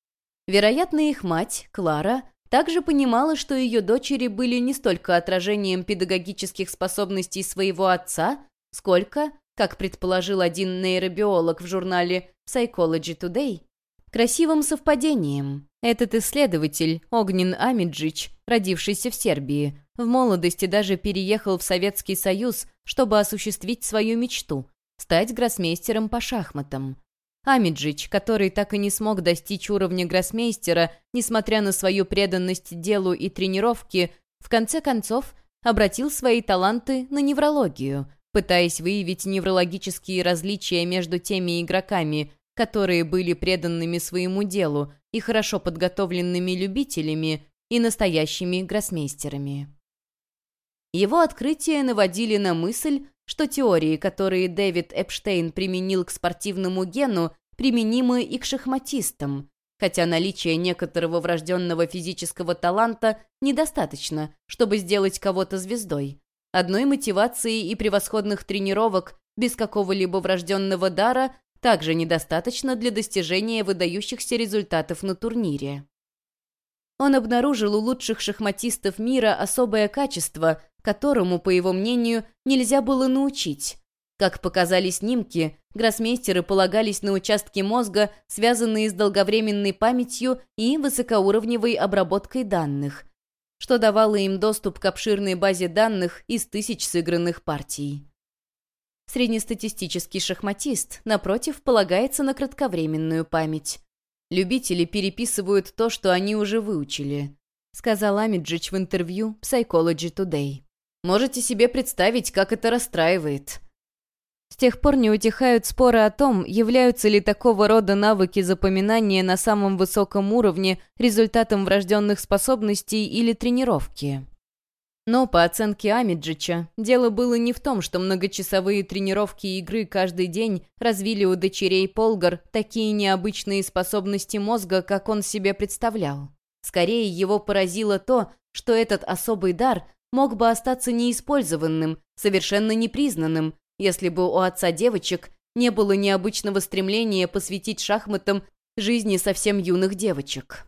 Вероятно, их мать, Клара, также понимала, что ее дочери были не столько отражением педагогических способностей своего отца, сколько, как предположил один нейробиолог в журнале Psychology Today, красивым совпадением. Этот исследователь, Огнен Амиджич, родившийся в Сербии, в молодости даже переехал в Советский Союз, чтобы осуществить свою мечту – стать гроссмейстером по шахматам. Амиджич, который так и не смог достичь уровня гроссмейстера, несмотря на свою преданность делу и тренировки, в конце концов обратил свои таланты на неврологию, пытаясь выявить неврологические различия между теми игроками, которые были преданными своему делу и хорошо подготовленными любителями, и настоящими гроссмейстерами. Его открытия наводили на мысль, что теории, которые Дэвид Эпштейн применил к спортивному гену, применимы и к шахматистам, хотя наличие некоторого врожденного физического таланта недостаточно, чтобы сделать кого-то звездой. Одной мотивации и превосходных тренировок без какого-либо врожденного дара также недостаточно для достижения выдающихся результатов на турнире. Он обнаружил у лучших шахматистов мира особое качество, которому, по его мнению, нельзя было научить. Как показали снимки, гроссмейстеры полагались на участки мозга, связанные с долговременной памятью и высокоуровневой обработкой данных, что давало им доступ к обширной базе данных из тысяч сыгранных партий. Среднестатистический шахматист, напротив, полагается на кратковременную память. Любители переписывают то, что они уже выучили, сказал Амиджич в интервью Psychology Today. Можете себе представить, как это расстраивает. С тех пор не утихают споры о том, являются ли такого рода навыки запоминания на самом высоком уровне результатом врожденных способностей или тренировки. Но, по оценке Амиджича, дело было не в том, что многочасовые тренировки и игры каждый день развили у дочерей Полгар такие необычные способности мозга, как он себе представлял. Скорее, его поразило то, что этот особый дар мог бы остаться неиспользованным, совершенно непризнанным, если бы у отца девочек не было необычного стремления посвятить шахматам жизни совсем юных девочек.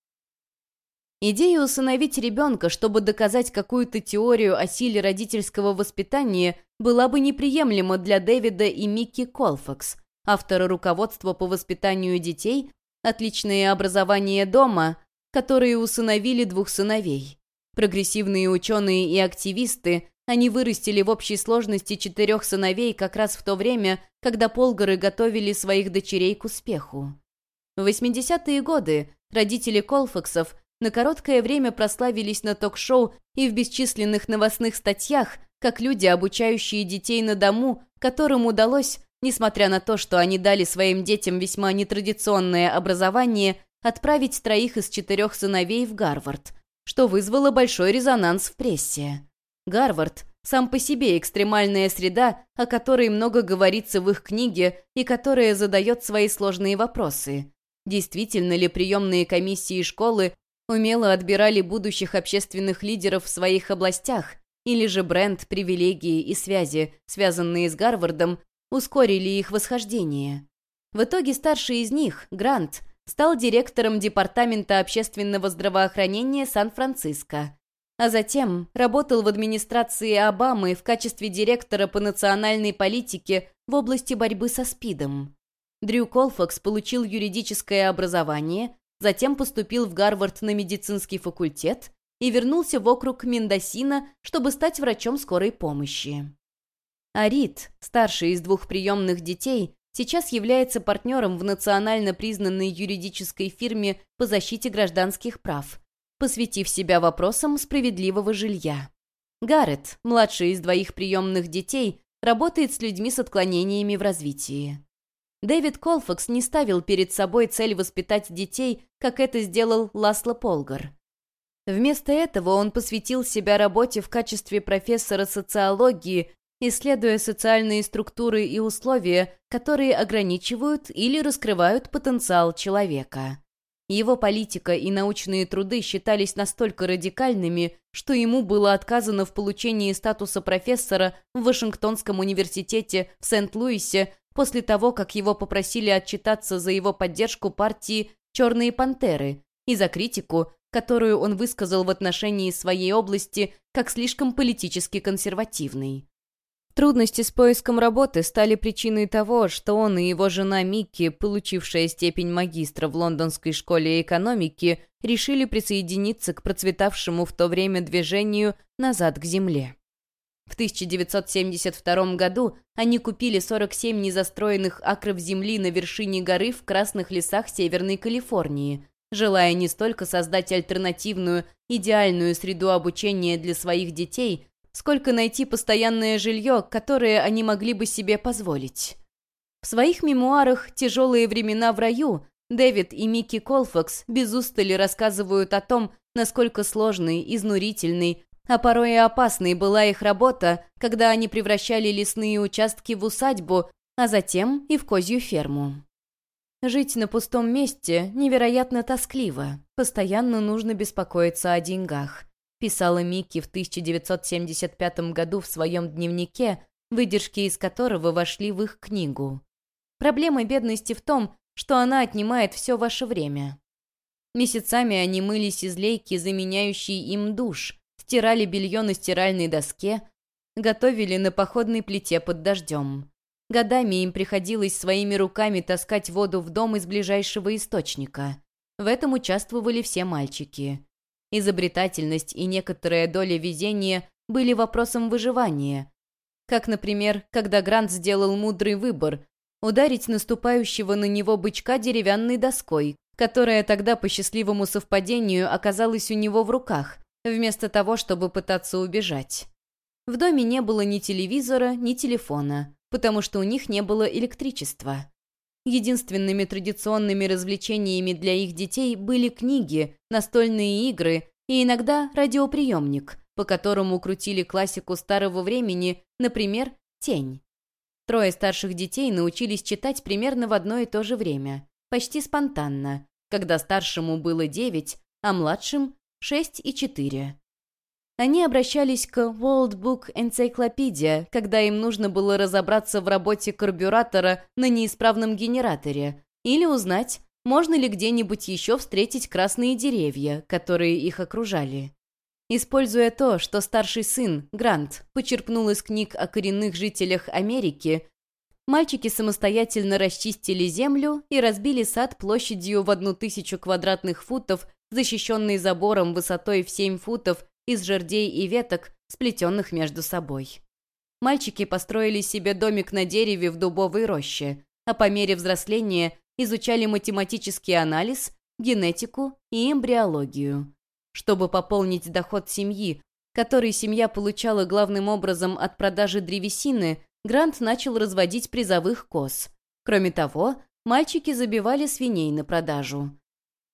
Идея усыновить ребенка, чтобы доказать какую-то теорию о силе родительского воспитания, была бы неприемлема для Дэвида и Микки Колфакс, автора руководства по воспитанию детей, отличное образование дома, которые усыновили двух сыновей. Прогрессивные ученые и активисты, они вырастили в общей сложности четырех сыновей как раз в то время, когда Полгары готовили своих дочерей к успеху. В восьмидесятые годы родители Колфаксов на короткое время прославились на ток-шоу и в бесчисленных новостных статьях, как люди, обучающие детей на дому, которым удалось, несмотря на то, что они дали своим детям весьма нетрадиционное образование, отправить троих из четырех сыновей в Гарвард. что вызвало большой резонанс в прессе. Гарвард – сам по себе экстремальная среда, о которой много говорится в их книге и которая задает свои сложные вопросы. Действительно ли приемные комиссии школы умело отбирали будущих общественных лидеров в своих областях, или же бренд, привилегии и связи, связанные с Гарвардом, ускорили их восхождение? В итоге старший из них, Грант, стал директором Департамента общественного здравоохранения Сан-Франциско, а затем работал в администрации Обамы в качестве директора по национальной политике в области борьбы со СПИДом. Дрю Колфакс получил юридическое образование, затем поступил в Гарвард на медицинский факультет и вернулся в округ Мендосино, чтобы стать врачом скорой помощи. А Рид, старший из двух приемных детей, сейчас является партнером в национально признанной юридической фирме по защите гражданских прав, посвятив себя вопросам справедливого жилья. Гаррет, младший из двоих приемных детей, работает с людьми с отклонениями в развитии. Дэвид Колфакс не ставил перед собой цель воспитать детей, как это сделал Ласло Полгар. Вместо этого он посвятил себя работе в качестве профессора социологии, исследуя социальные структуры и условия, которые ограничивают или раскрывают потенциал человека. Его политика и научные труды считались настолько радикальными, что ему было отказано в получении статуса профессора в Вашингтонском университете в Сент-Луисе после того, как его попросили отчитаться за его поддержку партии «Черные пантеры» и за критику, которую он высказал в отношении своей области как слишком политически консервативной. Трудности с поиском работы стали причиной того, что он и его жена Микки, получившая степень магистра в Лондонской школе экономики, решили присоединиться к процветавшему в то время движению «Назад к земле». В тысяча девятьсот семьдесят втором году они купили сорок семь незастроенных акров земли на вершине горы в красных лесах Северной Калифорнии, желая не столько создать альтернативную, идеальную среду обучения для своих детей, сколько найти постоянное жилье, которое они могли бы себе позволить. В своих мемуарах «Тяжелые времена в раю» Дэвид и Микки Колфакс без устали рассказывают о том, насколько сложной, изнурительной, а порой и опасной была их работа, когда они превращали лесные участки в усадьбу, а затем и в козью ферму. Жить на пустом месте невероятно тоскливо, постоянно нужно беспокоиться о деньгах, писала Микки в тысяча девятьсот семьдесят пятом году в своем дневнике, выдержки из которого вошли в их книгу. Проблема бедности в том, что она отнимает все ваше время. Месяцами они мылись из лейки, заменяющей им душ, стирали белье на стиральной доске, готовили на походной плите под дождем. Годами им приходилось своими руками таскать воду в дом из ближайшего источника. В этом участвовали все мальчики. Изобретательность и некоторая доля везения были вопросом выживания. Как, например, когда Грант сделал мудрый выбор – ударить наступающего на него бычка деревянной доской, которая тогда по счастливому совпадению оказалась у него в руках, вместо того, чтобы пытаться убежать. В доме не было ни телевизора, ни телефона, потому что у них не было электричества. Единственными традиционными развлечениями для их детей были книги, настольные игры и иногда радиоприемник, по которому крутили классику старого времени, например, «Тень». Трое старших детей научились читать примерно в одно и то же время, почти спонтанно, когда старшему было девять, а младшим — шесть и четыре. Они обращались к World Book Encyclopedia, когда им нужно было разобраться в работе карбюратора на неисправном генераторе или узнать, можно ли где-нибудь еще встретить красные деревья, которые их окружали. Используя то, что старший сын, Грант, почерпнул из книг о коренных жителях Америки, мальчики самостоятельно расчистили землю и разбили сад площадью в одну тысячу квадратных футов, защищенный забором высотой в семь футов, из жердей и веток, сплетенных между собой. Мальчики построили себе домик на дереве в дубовой роще, а по мере взросления изучали математический анализ, генетику и эмбриологию. Чтобы пополнить доход семьи, который семья получала главным образом от продажи древесины, Грант начал разводить призовых коз. Кроме того, мальчики забивали свиней на продажу.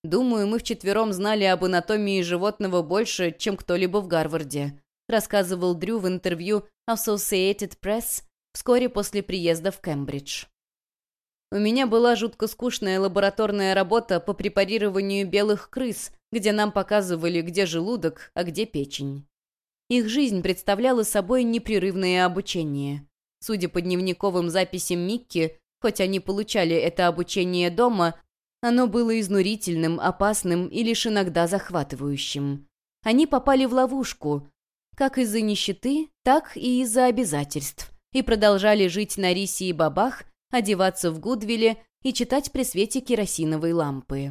Думаю, мы вчетвером знали об анатомии животного больше, чем кто-либо в Гарварде», рассказывал Дрю в интервью Associated Press вскоре после приезда в Кембридж. «У меня была жутко скучная лабораторная работа по препарированию белых крыс, где нам показывали, где желудок, а где печень». Их жизнь представляла собой непрерывное обучение. Судя по дневниковым записям Микки, хоть они получали это обучение дома, оно было изнурительным, опасным и лишь иногда захватывающим. Они попали в ловушку, как из-за нищеты, так и из-за обязательств, и продолжали жить на рисе и бобах, одеваться в Гудвилле и читать при свете керосиновой лампы.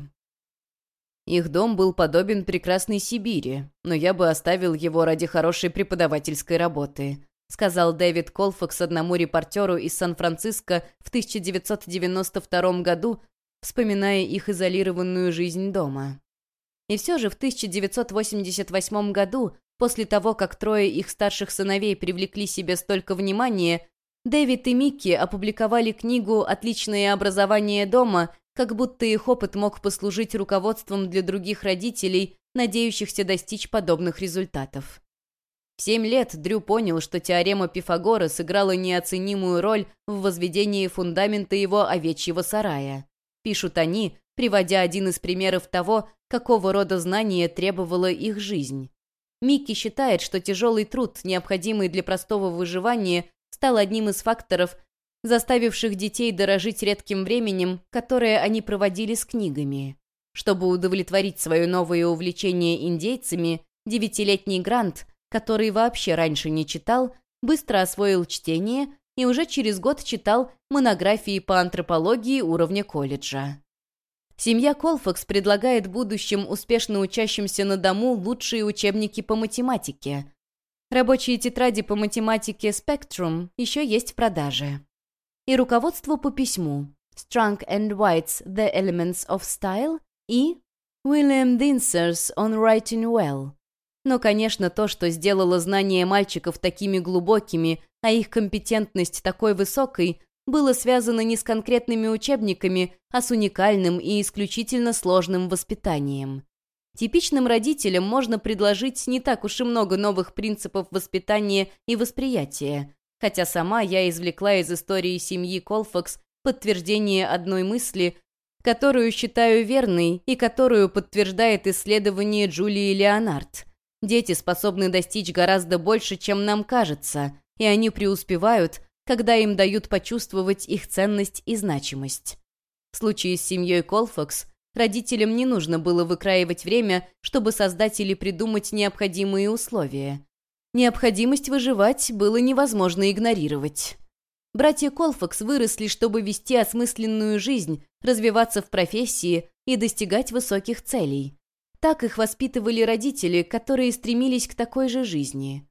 Их дом был подобен прекрасной Сибири, но я бы оставил его ради хорошей преподавательской работы, сказал Дэвид Колфакс одному репортеру из Сан-Франциско в тысяча девятьсот девяносто втором году, вспоминая их изолированную жизнь дома. И все же в тысяча девятьсот восемьдесят восьмом году, после того, как трое их старших сыновей привлекли себе столько внимания, Дэвид и Микки опубликовали книгу «Отличное образование дома», как будто их опыт мог послужить руководством для других родителей, надеющихся достичь подобных результатов. В семь лет Дрю понял, что теорема Пифагора сыграла неоценимую роль в возведении фундамента его овечьего сарая. Пишут они, приводя один из примеров того, какого рода знания требовала их жизнь. Микки считает, что тяжелый труд, необходимый для простого выживания, стал одним из факторов, заставивших детей дорожить редким временем, которое они проводили с книгами. Чтобы удовлетворить свое новое увлечение индейцами, девятилетний Грант, который вообще раньше не читал, быстро освоил чтение и уже через год читал монографии по антропологии уровня колледжа. Семья Колфакс предлагает будущим успешно учащимся на дому лучшие учебники по математике. Рабочие тетради по математике Spectrum еще есть в продаже. И руководство по письму Strunk and White's The Elements of Style и William Dinser's On Writing Well. Но, конечно, то, что сделало знания мальчиков такими глубокими, а их компетентность такой высокой, было связано не с конкретными учебниками, а с уникальным и исключительно сложным воспитанием. Типичным родителям можно предложить не так уж и много новых принципов воспитания и восприятия, хотя сама я извлекла из истории семьи Колфакс подтверждение одной мысли, которую считаю верной и которую подтверждает исследование Джулии Леонард. Дети способны достичь гораздо больше, чем нам кажется, и они преуспевают, когда им дают почувствовать их ценность и значимость. В случае с семьей Колфакс родителям не нужно было выкраивать время, чтобы создать или придумать необходимые условия. Необходимость выживать было невозможно игнорировать. Братья Колфакс выросли, чтобы вести осмысленную жизнь, развиваться в профессии и достигать высоких целей. Так их воспитывали родители, которые стремились к такой же жизни.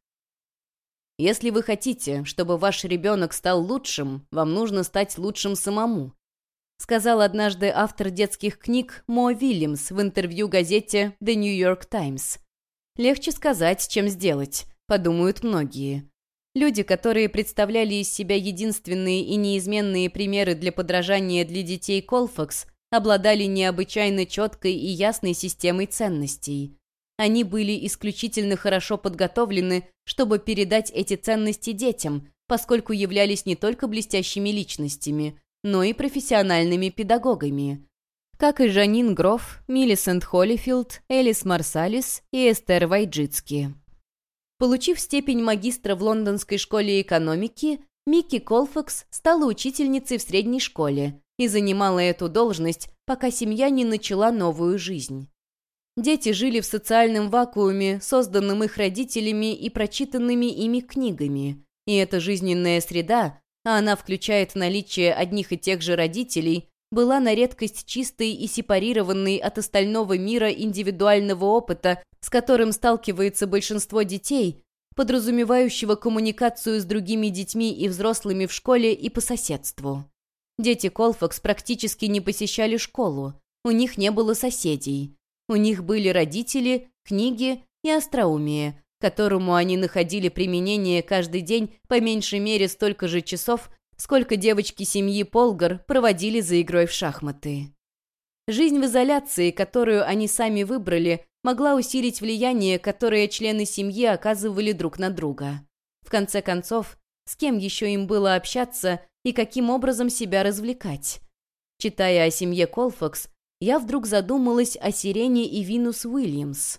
Если вы хотите, чтобы ваш ребенок стал лучшим, вам нужно стать лучшим самому, сказал однажды автор детских книг Мо Вильямс в интервью газете The New York Times. Легче сказать, чем сделать, подумают многие. Люди, которые представляли из себя единственные и неизменные примеры для подражания для детей Колфакс, обладали необычайно четкой и ясной системой ценностей. Они были исключительно хорошо подготовлены, чтобы передать эти ценности детям, поскольку являлись не только блестящими личностями, но и профессиональными педагогами, как и Жанин Гроф, Миллисент Холлифилд, Элис Марсалис и Эстер Вайджицки. Получив степень магистра в Лондонской школе экономики, Микки Колфакс стала учительницей в средней школе и занимала эту должность, пока семья не начала новую жизнь. Дети жили в социальном вакууме, созданном их родителями и прочитанными ими книгами, и эта жизненная среда, а она включает наличие одних и тех же родителей, была на редкость чистой и сепарированной от остального мира индивидуального опыта, с которым сталкивается большинство детей, подразумевающего коммуникацию с другими детьми и взрослыми в школе и по соседству. Дети Колфакс практически не посещали школу, у них не было соседей. У них были родители, книги и остроумие, которому они находили применение каждый день по меньшей мере столько же часов, сколько девочки семьи Полгар проводили за игрой в шахматы. Жизнь в изоляции, которую они сами выбрали, могла усилить влияние, которое члены семьи оказывали друг на друга. В конце концов, с кем еще им было общаться и каким образом себя развлекать? Читая о семье Колфакс, я вдруг задумалась о Сирене и Винус Уильямс.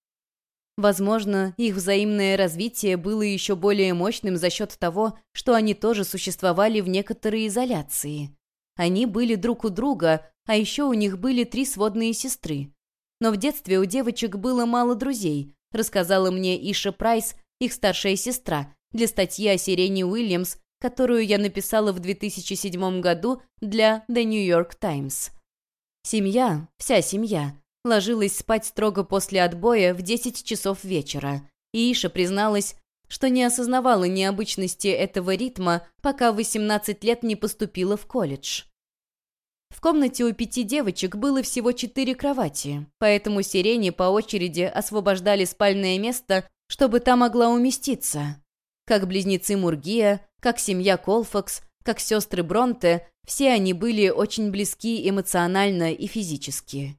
Возможно, их взаимное развитие было еще более мощным за счет того, что они тоже существовали в некоторой изоляции. Они были друг у друга, а еще у них были три сводные сестры. Но в детстве у девочек было мало друзей, рассказала мне Иша Прайс, их старшая сестра, для статьи о Сирене Уильямс, которую я написала в две тысячи седьмом году для The New York Times. Семья, вся семья, ложилась спать строго после отбоя в десять часов вечера, и Иша призналась, что не осознавала необычности этого ритма, пока в восемнадцать лет не поступила в колледж. В комнате у пяти девочек было всего четыре кровати, поэтому Сирене по очереди освобождали спальное место, чтобы та могла уместиться. Как близнецы Мургия, как семья Колфакс, как сестры Бронте, все они были очень близки эмоционально и физически.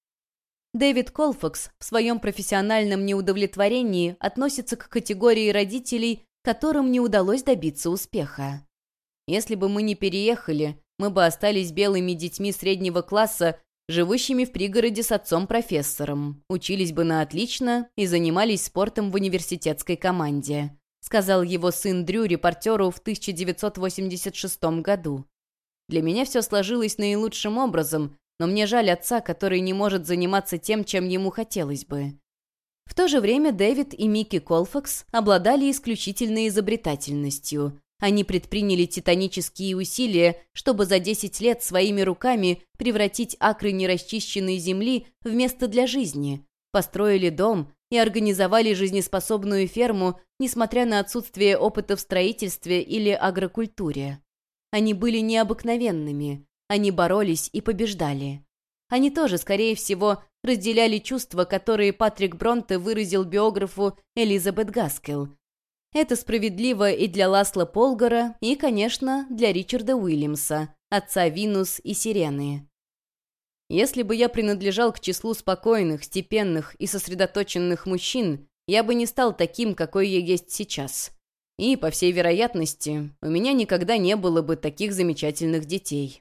Дэвид Колфакс в своем профессиональном неудовлетворении относится к категории родителей, которым не удалось добиться успеха. Если бы мы не переехали, мы бы остались белыми детьми среднего класса, живущими в пригороде с отцом-профессором, учились бы на отлично и занимались спортом в университетской команде, сказал его сын Дрю репортеру в тысяча девятьсот восемьдесят шестом году. Для меня все сложилось наилучшим образом, но мне жаль отца, который не может заниматься тем, чем ему хотелось бы. В то же время Дэвид и Микки Колфакс обладали исключительной изобретательностью. Они предприняли титанические усилия, чтобы за десять лет своими руками превратить акры нерасчищенной земли в место для жизни, построили дом и организовали жизнеспособную ферму, несмотря на отсутствие опыта в строительстве или агрокультуре. Они были необыкновенными. Они боролись и побеждали. Они тоже, скорее всего, разделяли чувства, которые Патрик Бронте выразил биографу Элизабет Гаскелл. Это справедливо и для Ласла Полгара, и, конечно, для Ричарда Уильямса, отца Винус и Сирены. Если бы я принадлежал к числу спокойных, степенных и сосредоточенных мужчин, я бы не стал таким, какой я есть сейчас. И, по всей вероятности, у меня никогда не было бы таких замечательных детей.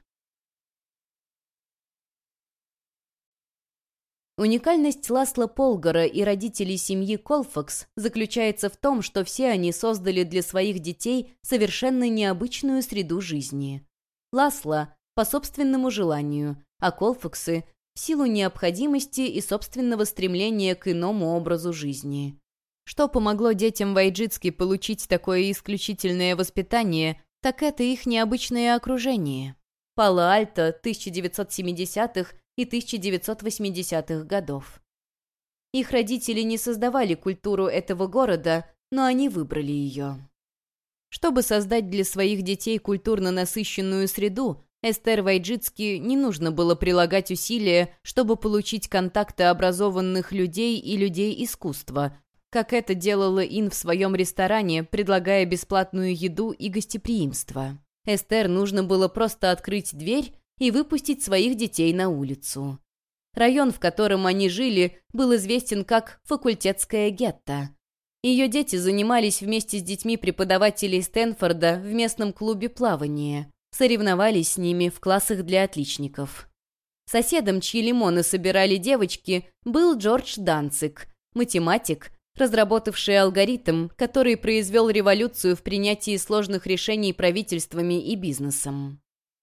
Уникальность Ласла Полгара и родителей семьи Колфакс заключается в том, что все они создали для своих детей совершенно необычную среду жизни. Ласла – по собственному желанию, а Колфаксы – в силу необходимости и собственного стремления к иному образу жизни. Что помогло детям Вайджицки получить такое исключительное воспитание, так это их необычное окружение. Пало-Альто тысяча девятьсот семидесятых и тысяча девятьсот восьмидесятых годов. Их родители не создавали культуру этого города, но они выбрали ее. Чтобы создать для своих детей культурно насыщенную среду, Эстер Вайджицки не нужно было прилагать усилия, чтобы получить контакты образованных людей и людей искусства, как это делала Ин в своем ресторане, предлагая бесплатную еду и гостеприимство. Эстер нужно было просто открыть дверь и выпустить своих детей на улицу. Район, в котором они жили, был известен как факультетское гетто. Ее дети занимались вместе с детьми преподавателей Стэнфорда в местном клубе плавания, соревновались с ними в классах для отличников. Соседом, чьи лимоны собирали девочки, был Джордж Данцик, математик, разработавший алгоритм, который произвел революцию в принятии сложных решений правительствами и бизнесом.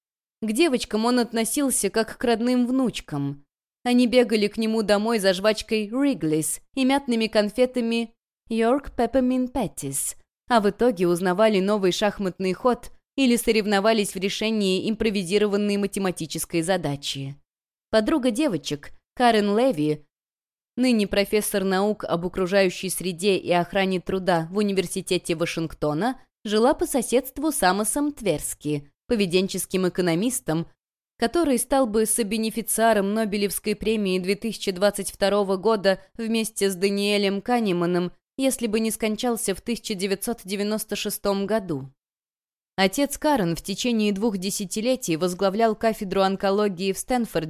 К девочкам он относился как к родным внучкам. Они бегали к нему домой за жвачкой Wrigley's и мятными конфетами York Peppermint Patties, а в итоге узнавали новый шахматный ход или соревновались в решении импровизированной математической задачи. Подруга девочек, Карен Леви, ныне профессор наук об окружающей среде и охране труда в Университете Вашингтона, жила по соседству с Амосом Тверски, поведенческим экономистом, который стал бы собенефициаром Нобелевской премии две тысячи двадцать второго года вместе с Даниэлем Канеманом, если бы не скончался в тысяча девятьсот девяносто шестом году. Отец Карен в течение двух десятилетий возглавлял кафедру онкологии в Стэнфорде,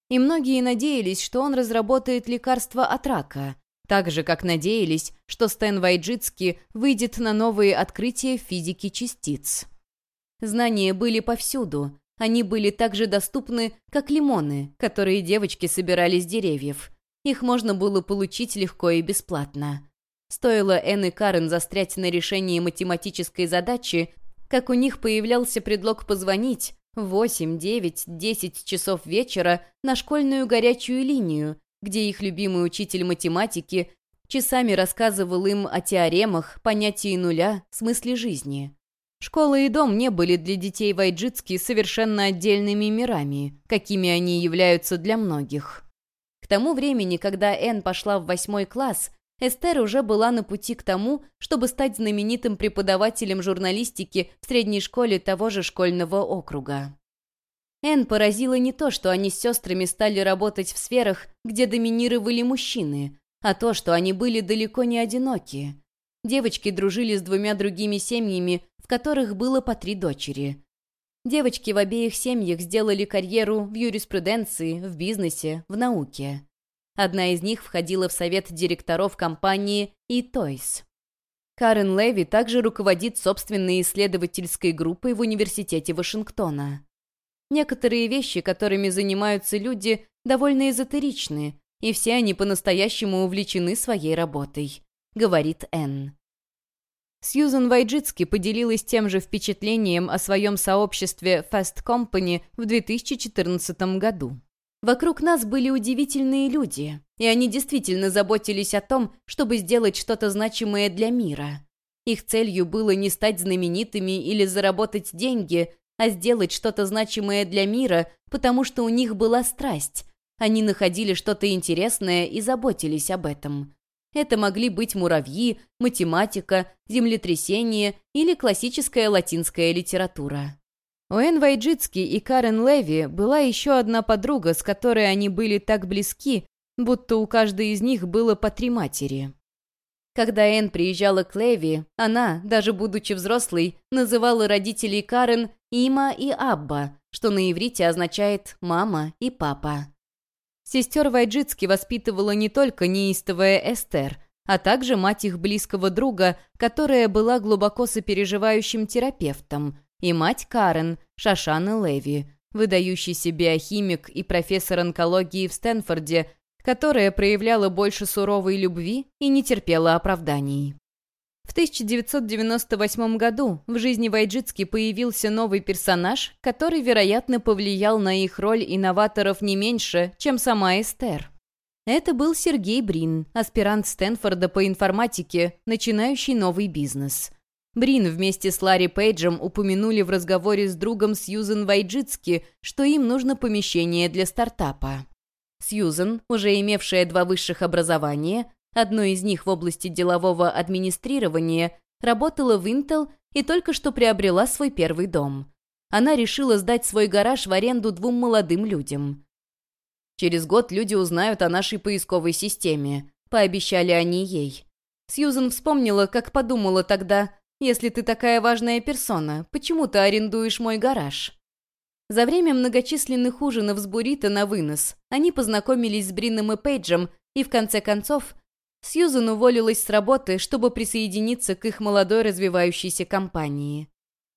и многие надеялись, что он разработает лекарство от рака, так же, как надеялись, что Стэн Вайджицки выйдет на новые открытия в физике частиц. Знания были повсюду, они были так же доступны, как лимоны, которые девочки собирали с деревьев. Их можно было получить легко и бесплатно. Стоило Энн и Карен застрять на решении математической задачи, как у них появлялся предлог позвонить в восемь, девять, десять часов вечера на школьную горячую линию, где их любимый учитель математики часами рассказывал им о теоремах, понятии нуля, смысле жизни. Школа и дом не были для детей Вайджицки совершенно отдельными мирами, какими они являются для многих. К тому времени, когда Энн пошла в восьмой класс, Эстер уже была на пути к тому, чтобы стать знаменитым преподавателем журналистики в средней школе того же школьного округа. Энн поразило не то, что они с сестрами стали работать в сферах, где доминировали мужчины, а то, что они были далеко не одиноки. Девочки дружили с двумя другими семьями, в которых было по три дочери. Девочки в обеих семьях сделали карьеру в юриспруденции, в бизнесе, в науке. Одна из них входила в совет директоров компании E-Toys. Карен Леви также руководит собственной исследовательской группой в Университете Вашингтона. Некоторые вещи, которыми занимаются люди, довольно эзотеричны, и все они по-настоящему увлечены своей работой, говорит Энн. Сьюзан Вайджицки поделилась тем же впечатлением о своем сообществе Fast Company в две тысячи четырнадцатом году. Вокруг нас были удивительные люди, и они действительно заботились о том, чтобы сделать что-то значимое для мира. Их целью было не стать знаменитыми или заработать деньги, а сделать что-то значимое для мира, потому что у них была страсть. Они находили что-то интересное и заботились об этом. Это могли быть муравьи, математика, землетрясение или классическая латинская литература. У Энн Вайджицки и Карен Леви была еще одна подруга, с которой они были так близки, будто у каждой из них было по три матери. Когда Энн приезжала к Леви, она, даже будучи взрослой, называла родителей Карен Има и Абба, что на иврите означает «мама» и «папа». Сестер Вайджицки воспитывала не только неистовая Эстер, а также мать их близкого друга, которая была глубоко сопереживающим терапевтом, и мать Карен, Шошана Леви, выдающийся биохимик и профессор онкологии в Стэнфорде, которая проявляла больше суровой любви и не терпела оправданий. В тысяча девятьсот девяносто восьмом году в жизни Вайджицки появился новый персонаж, который, вероятно, повлиял на их роль инноваторов не меньше, чем сама Эстер. Это был Сергей Брин, аспирант Стэнфорда по информатике, начинающий новый бизнес. Брин вместе с Ларри Пейджем упомянули в разговоре с другом Сьюзан Вайджицки, что им нужно помещение для стартапа. Сьюзан, уже имевшая два высших образования, одно из них в области делового администрирования, работала в Intel и только что приобрела свой первый дом. Она решила сдать свой гараж в аренду двум молодым людям. «Через год люди узнают о нашей поисковой системе», — пообещали они ей. Сьюзан вспомнила, как подумала тогда: «Если ты такая важная персона, почему ты арендуешь мой гараж?» За время многочисленных ужинов с буррито на вынос они познакомились с Брином и Пейджем, и в конце концов Сьюзан уволилась с работы, чтобы присоединиться к их молодой развивающейся компании.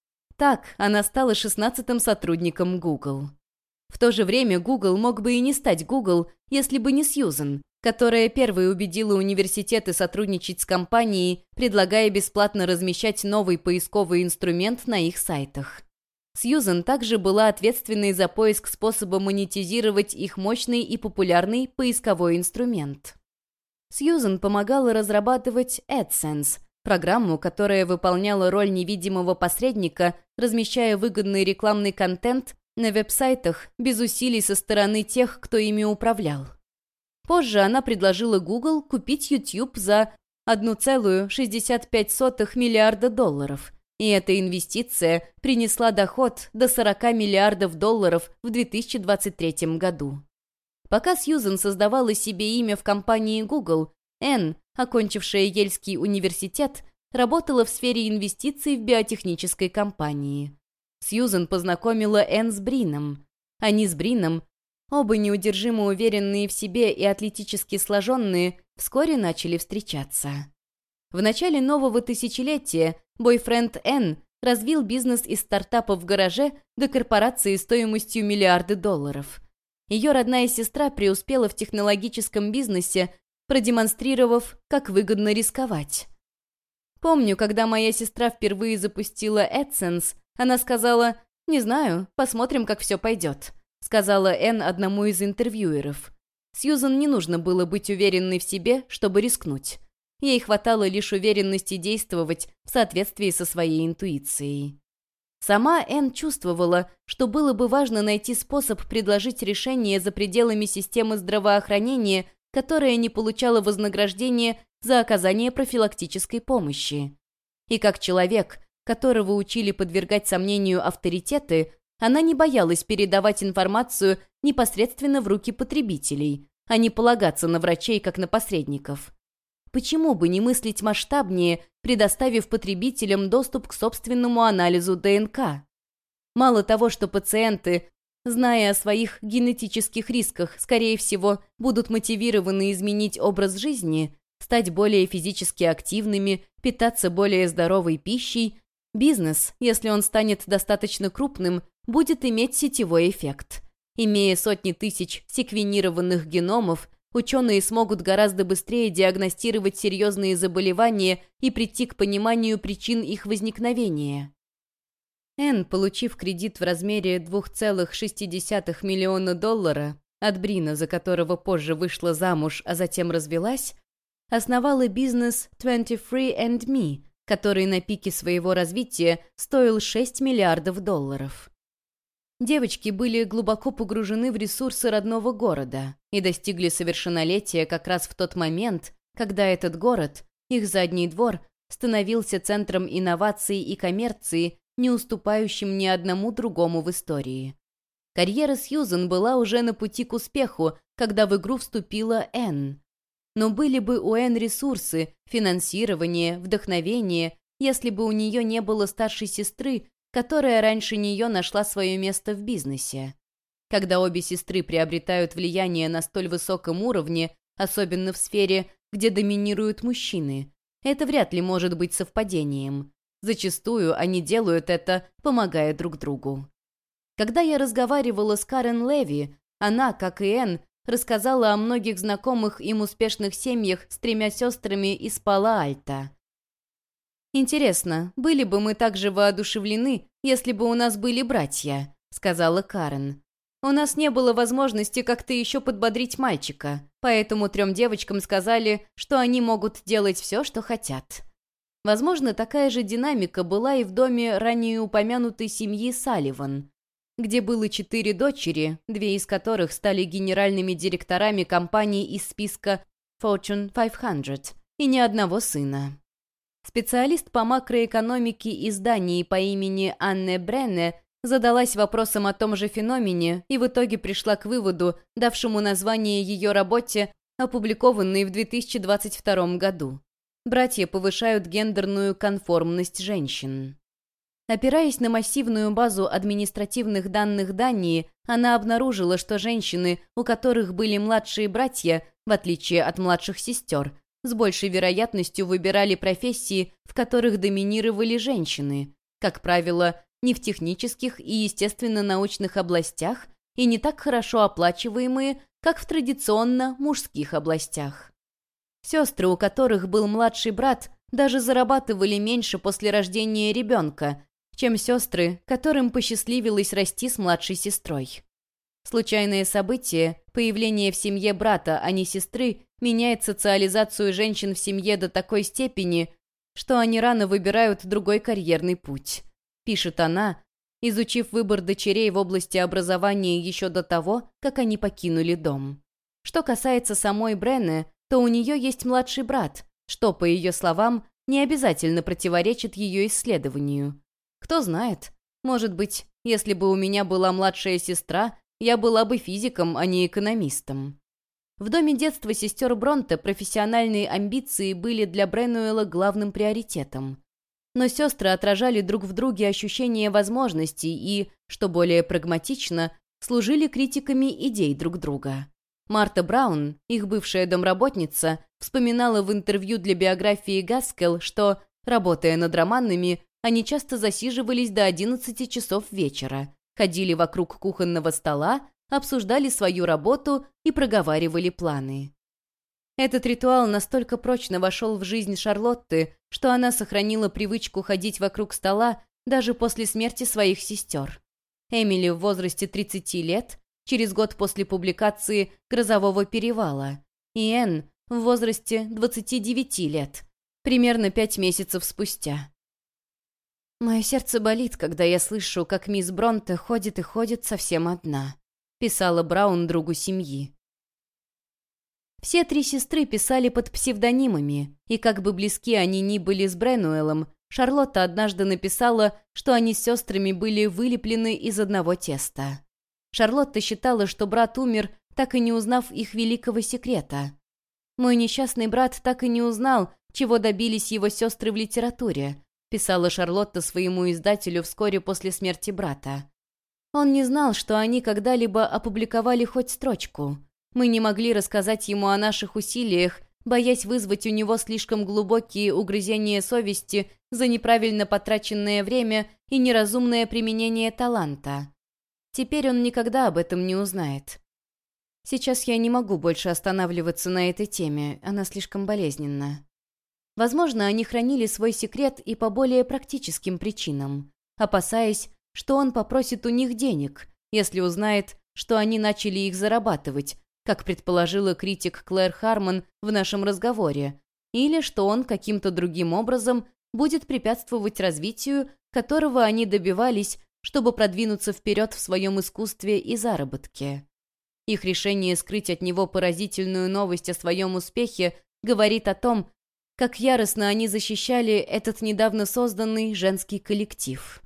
Так она стала шестнадцатым сотрудником Google. В то же время Google мог бы и не стать Google, если бы не Сьюзан, которая первой убедила университеты сотрудничать с компанией, предлагая бесплатно размещать новый поисковый инструмент на их сайтах. Сьюзан также была ответственной за поиск способа монетизировать их мощный и популярный поисковой инструмент. Сьюзан помогала разрабатывать AdSense, программу, которая выполняла роль невидимого посредника, размещая выгодный рекламный контент на веб-сайтах без усилий со стороны тех, кто ими управлял. Позже она предложила Google купить YouTube за одна целая шестьдесят пять сотых миллиарда долларов, и эта инвестиция принесла доход до сорок миллиардов долларов в две тысячи двадцать третьем году. Пока Сьюзан создавала себе имя в компании Google, Энн, окончившая Ельский университет, работала в сфере инвестиций в биотехнической компании. Сьюзан познакомила Энн с Брином. Они с Брином оба неудержимо уверенные в себе и атлетически сложенные, вскоре начали встречаться. В начале нового тысячелетия бойфренд Энн развил бизнес из стартапа в гараже до корпорации стоимостью миллиарды долларов. Ее родная сестра преуспела в технологическом бизнесе, продемонстрировав, как выгодно рисковать. Помню, когда моя сестра впервые запустила AdSense, она сказала: «Не знаю, посмотрим, как все пойдет», сказала Энн одному из интервьюеров. Сьюзан не нужно было быть уверенной в себе, чтобы рискнуть. Ей хватало лишь уверенности действовать в соответствии со своей интуицией. Сама Энн чувствовала, что было бы важно найти способ предложить решение за пределами системы здравоохранения, которая не получала вознаграждения за оказание профилактической помощи. И как человек, которого учили подвергать сомнению авторитеты, она не боялась передавать информацию непосредственно в руки потребителей, а не полагаться на врачей как на посредников. Почему бы не мыслить масштабнее, предоставив потребителям доступ к собственному анализу ДНК? Мало того, что пациенты, зная о своих генетических рисках, скорее всего, будут мотивированы изменить образ жизни, стать более физически активными, питаться более здоровой пищей, бизнес, если он станет достаточно крупным, будет иметь сетевой эффект. Имея сотни тысяч секвенированных геномов, ученые смогут гораздо быстрее диагностировать серьезные заболевания и прийти к пониманию причин их возникновения. Энн, получив кредит в размере два целых шесть десятых миллиона долларов от Брина, за которого позже вышла замуж, а затем развелась, основала бизнес двадцать три энд ми, который на пике своего развития стоил шесть миллиардов долларов. Девочки были глубоко погружены в ресурсы родного города и достигли совершеннолетия как раз в тот момент, когда этот город, их задний двор, становился центром инноваций и коммерции, не уступающим ни одному другому в истории. Карьера Сьюзан была уже на пути к успеху, когда в игру вступила Энн. Но были бы у Энн ресурсы, финансирование, вдохновение, если бы у нее не было старшей сестры, которая раньше нее нашла свое место в бизнесе. Когда обе сестры приобретают влияние на столь высоком уровне, особенно в сфере, где доминируют мужчины, это вряд ли может быть совпадением. Зачастую они делают это, помогая друг другу. Когда я разговаривала с Карен Леви, она, как и Энн, рассказала о многих знакомых им успешных семьях с тремя сестрами из Пало-Альто. «Интересно, были бы мы так же воодушевлены, если бы у нас были братья», — сказала Карен. «У нас не было возможности как-то еще подбодрить мальчика, поэтому трем девочкам сказали, что они могут делать все, что хотят». Возможно, такая же динамика была и в доме ранее упомянутой семьи Салливан, где было четыре дочери, две из которых стали генеральными директорами компаний из списка Fortune пятьсот, и ни одного сына. Специалист по макроэкономике из Дании по имени Анне Бренне задалась вопросом о том же феномене и в итоге пришла к выводу, давшему название ее работе, опубликованной в две тысячи двадцать втором году. Братья повышают гендерную конформность женщин. Опираясь на массивную базу административных данных Дании, она обнаружила, что женщины, у которых были младшие братья, в отличие от младших сестер, с большей вероятностью выбирали профессии, в которых доминировали женщины, как правило, не в технических и естественно-научных областях и не так хорошо оплачиваемые, как в традиционно мужских областях. Сестры, у которых был младший брат, даже зарабатывали меньше после рождения ребенка, чем сестры, которым посчастливилось расти с младшей сестрой. Случайное событие, появление в семье брата, а не сестры, меняет социализацию женщин в семье до такой степени, что они рано выбирают другой карьерный путь, пишет она, изучив выбор дочерей в области образования еще до того, как они покинули дом. Что касается самой Бренне, то у нее есть младший брат, что, по ее словам, не обязательно противоречит ее исследованию. Кто знает, может быть, если бы у меня была младшая сестра, я была бы физиком, а не экономистом. В доме детства сестер Бронте профессиональные амбиции были для Бренуэлла главным приоритетом. Но сестры отражали друг в друге ощущение возможностей и, что более прагматично, служили критиками идей друг друга. Марта Браун, их бывшая домработница, вспоминала в интервью для биографии Гаскелл, что, работая над романами, они часто засиживались до одиннадцати часов вечера, ходили вокруг кухонного стола, обсуждали свою работу и проговаривали планы. Этот ритуал настолько прочно вошел в жизнь Шарлотты, что она сохранила привычку ходить вокруг стола даже после смерти своих сестер. Эмили в возрасте тридцати лет, через год после публикации «Грозового перевала», и Энн в возрасте двадцати девяти лет, примерно пять месяцев спустя. «Мое сердце болит, когда я слышу, как мисс Бронте ходит и ходит совсем одна», писала Браун другу семьи. Все три сестры писали под псевдонимами, и как бы близки они ни были с Бренуэлом, Шарлотта однажды написала, что они с сестрами были вылеплены из одного теста. Шарлотта считала, что брат умер, так и не узнав их великого секрета. «Мой несчастный брат так и не узнал, чего добились его сестры в литературе», писала Шарлотта своему издателю вскоре после смерти брата. «Он не знал, что они когда-либо опубликовали хоть строчку. Мы не могли рассказать ему о наших усилиях, боясь вызвать у него слишком глубокие угрызения совести за неправильно потраченное время и неразумное применение таланта. Теперь он никогда об этом не узнает. Сейчас я не могу больше останавливаться на этой теме, она слишком болезненна». Возможно, они хранили свой секрет и по более практическим причинам, опасаясь, что он попросит у них денег, если узнает, что они начали их зарабатывать, как предположила критик Клэр Хармон в нашем разговоре, или что он каким-то другим образом будет препятствовать развитию, которого они добивались, чтобы продвинуться вперед в своем искусстве и заработке. Их решение скрыть от него поразительную новость о своем успехе говорит о том, как яростно они защищали этот недавно созданный женский коллектив.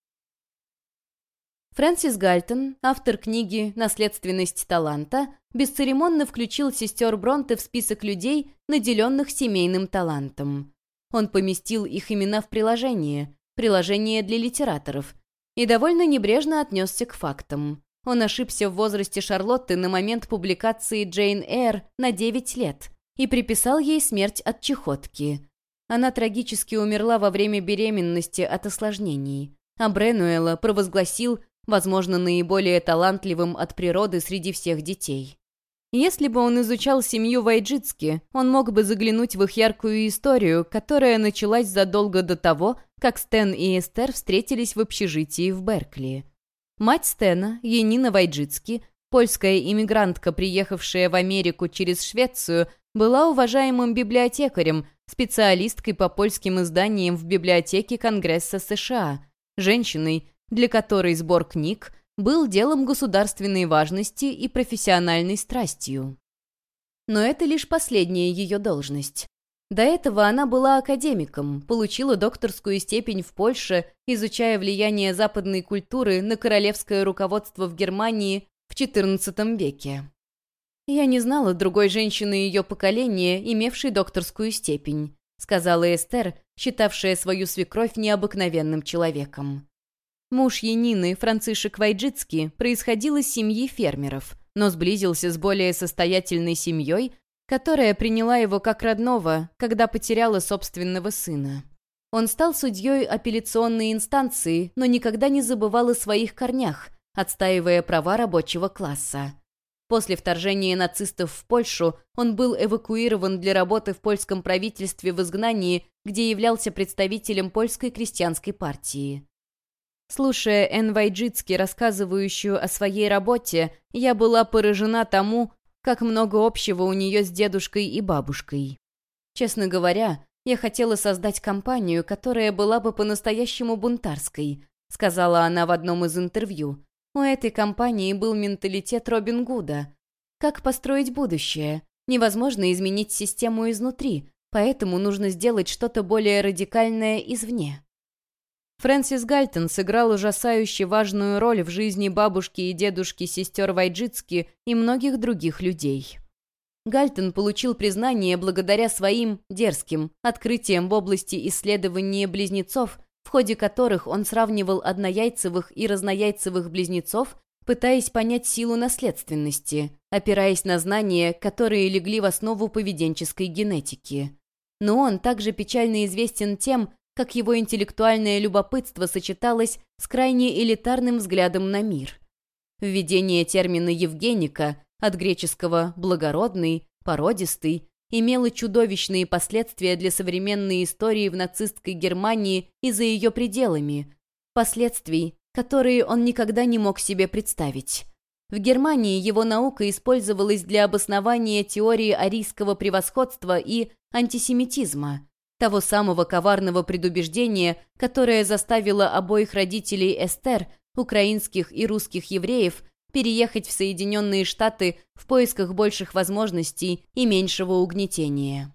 Фрэнсис Гальтон, автор книги «Наследственность таланта», бесцеремонно включил сестер Бронте в список людей, наделенных семейным талантом. Он поместил их имена в приложение, приложение для литераторов, и довольно небрежно отнесся к фактам. Он ошибся в возрасте Шарлотты на момент публикации «Джейн Эйр» на девять лет и приписал ей смерть от чехотки. Она трагически умерла во время беременности от осложнений, а Бренуэла провозгласил, возможно, наиболее талантливым от природы среди всех детей. Если бы он изучал семью Вайджицки, он мог бы заглянуть в их яркую историю, которая началась задолго до того, как Стэн и Эстер встретились в общежитии в Беркли. Мать Стэна, Янина Вайджицки, польская иммигрантка, приехавшая в Америку через Швецию, была уважаемым библиотекарем, специалисткой по польским изданиям в библиотеке Конгресса США, женщиной, для которой сбор книг был делом государственной важности и профессиональной страстью. Но это лишь последняя ее должность. До этого она была академиком, получила докторскую степень в Польше, изучая влияние западной культуры на королевское руководство в Германии в четырнадцатом веке. «Я не знала другой женщины ее поколения, имевшей докторскую степень», сказала Эстер, считавшая свою свекровь необыкновенным человеком. Муж Янины, Францишек Вайджицки, происходил из семьи фермеров, но сблизился с более состоятельной семьей, которая приняла его как родного, когда потеряла собственного сына. Он стал судьей апелляционной инстанции, но никогда не забывал о своих корнях, отстаивая права рабочего класса. После вторжения нацистов в Польшу он был эвакуирован для работы в польском правительстве в изгнании, где являлся представителем польской крестьянской партии. Слушая Энн Вайджицки, рассказывающую о своей работе, я была поражена тому, как много общего у нее с дедушкой и бабушкой. Честно говоря, я хотела создать компанию, которая была бы по-настоящему бунтарской, сказала она в одном из интервью. У этой компании был менталитет Робин Гуда. Как построить будущее? Невозможно изменить систему изнутри, поэтому нужно сделать что-то более радикальное извне. Фрэнсис Гальтон сыграл ужасающе важную роль в жизни бабушки и дедушки сестер Вайджицки и многих других людей. Гальтон получил признание благодаря своим дерзким открытиям в области исследования близнецов, в ходе которых он сравнивал однояйцевых и разнояйцевых близнецов, пытаясь понять силу наследственности, опираясь на знания, которые легли в основу поведенческой генетики. Но он также печально известен тем, как его интеллектуальное любопытство сочеталось с крайне элитарным взглядом на мир. Введение термина «евгеника» от греческого «благородный», «породистый» имело чудовищные последствия для современной истории в нацистской Германии и за ее пределами, последствий, которые он никогда не мог себе представить. В Германии его наука использовалась для обоснования теории арийского превосходства и антисемитизма, того самого коварного предубеждения, которое заставило обоих родителей Эстер, украинских и русских евреев, переехать в Соединенные Штаты в поисках больших возможностей и меньшего угнетения.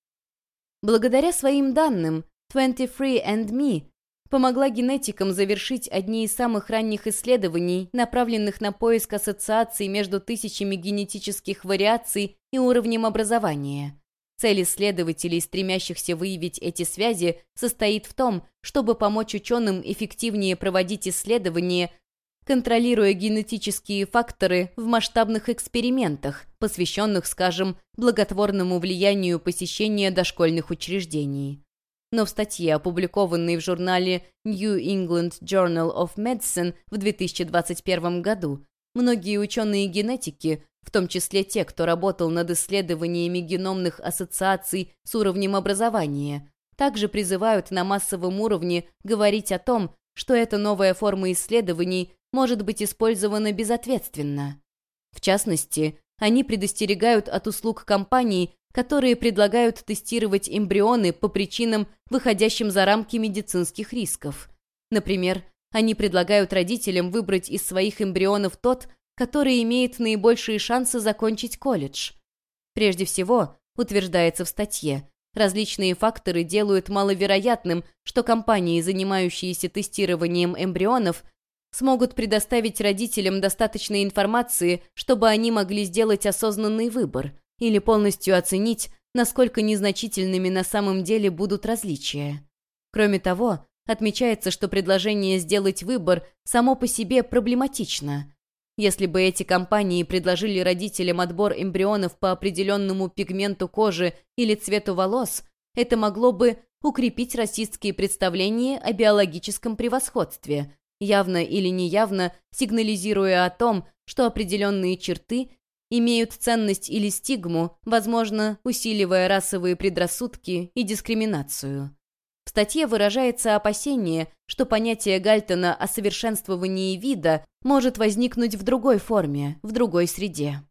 Благодаря своим данным, двадцать три энд ми помогла генетикам завершить одни из самых ранних исследований, направленных на поиск ассоциаций между тысячами генетических вариаций и уровнем образования. Цель исследователей, стремящихся выявить эти связи, состоит в том, чтобы помочь ученым эффективнее проводить исследования, контролируя генетические факторы в масштабных экспериментах, посвященных, скажем, благотворному влиянию посещения дошкольных учреждений. Но в статье, опубликованной в журнале New England Journal of Medicine в две тысячи двадцать первом году, многие ученые-генетики, в том числе те, кто работал над исследованиями геномных ассоциаций с уровнем образования, также призывают на массовом уровне говорить о том, что эта новая форма исследований может быть использована безответственно. В частности, они предостерегают от услуг компаний, которые предлагают тестировать эмбрионы по причинам, выходящим за рамки медицинских рисков. Например, они предлагают родителям выбрать из своих эмбрионов тот, который имеет наибольшие шансы закончить колледж. Прежде всего, утверждается в статье, различные факторы делают маловероятным, что компании, занимающиеся тестированием эмбрионов, смогут предоставить родителям достаточно информации, чтобы они могли сделать осознанный выбор, или полностью оценить, насколько незначительными на самом деле будут различия. Кроме того, отмечается, что предложение сделать выбор само по себе проблематично. Если бы эти компании предложили родителям отбор эмбрионов по определенному пигменту кожи или цвету волос, это могло бы укрепить расистские представления о биологическом превосходстве, явно или неявно сигнализируя о том, что определенные черты имеют ценность или стигму, возможно, усиливая расовые предрассудки и дискриминацию. В статье выражается опасение, что понятие Гальтона о совершенствовании вида может возникнуть в другой форме, в другой среде.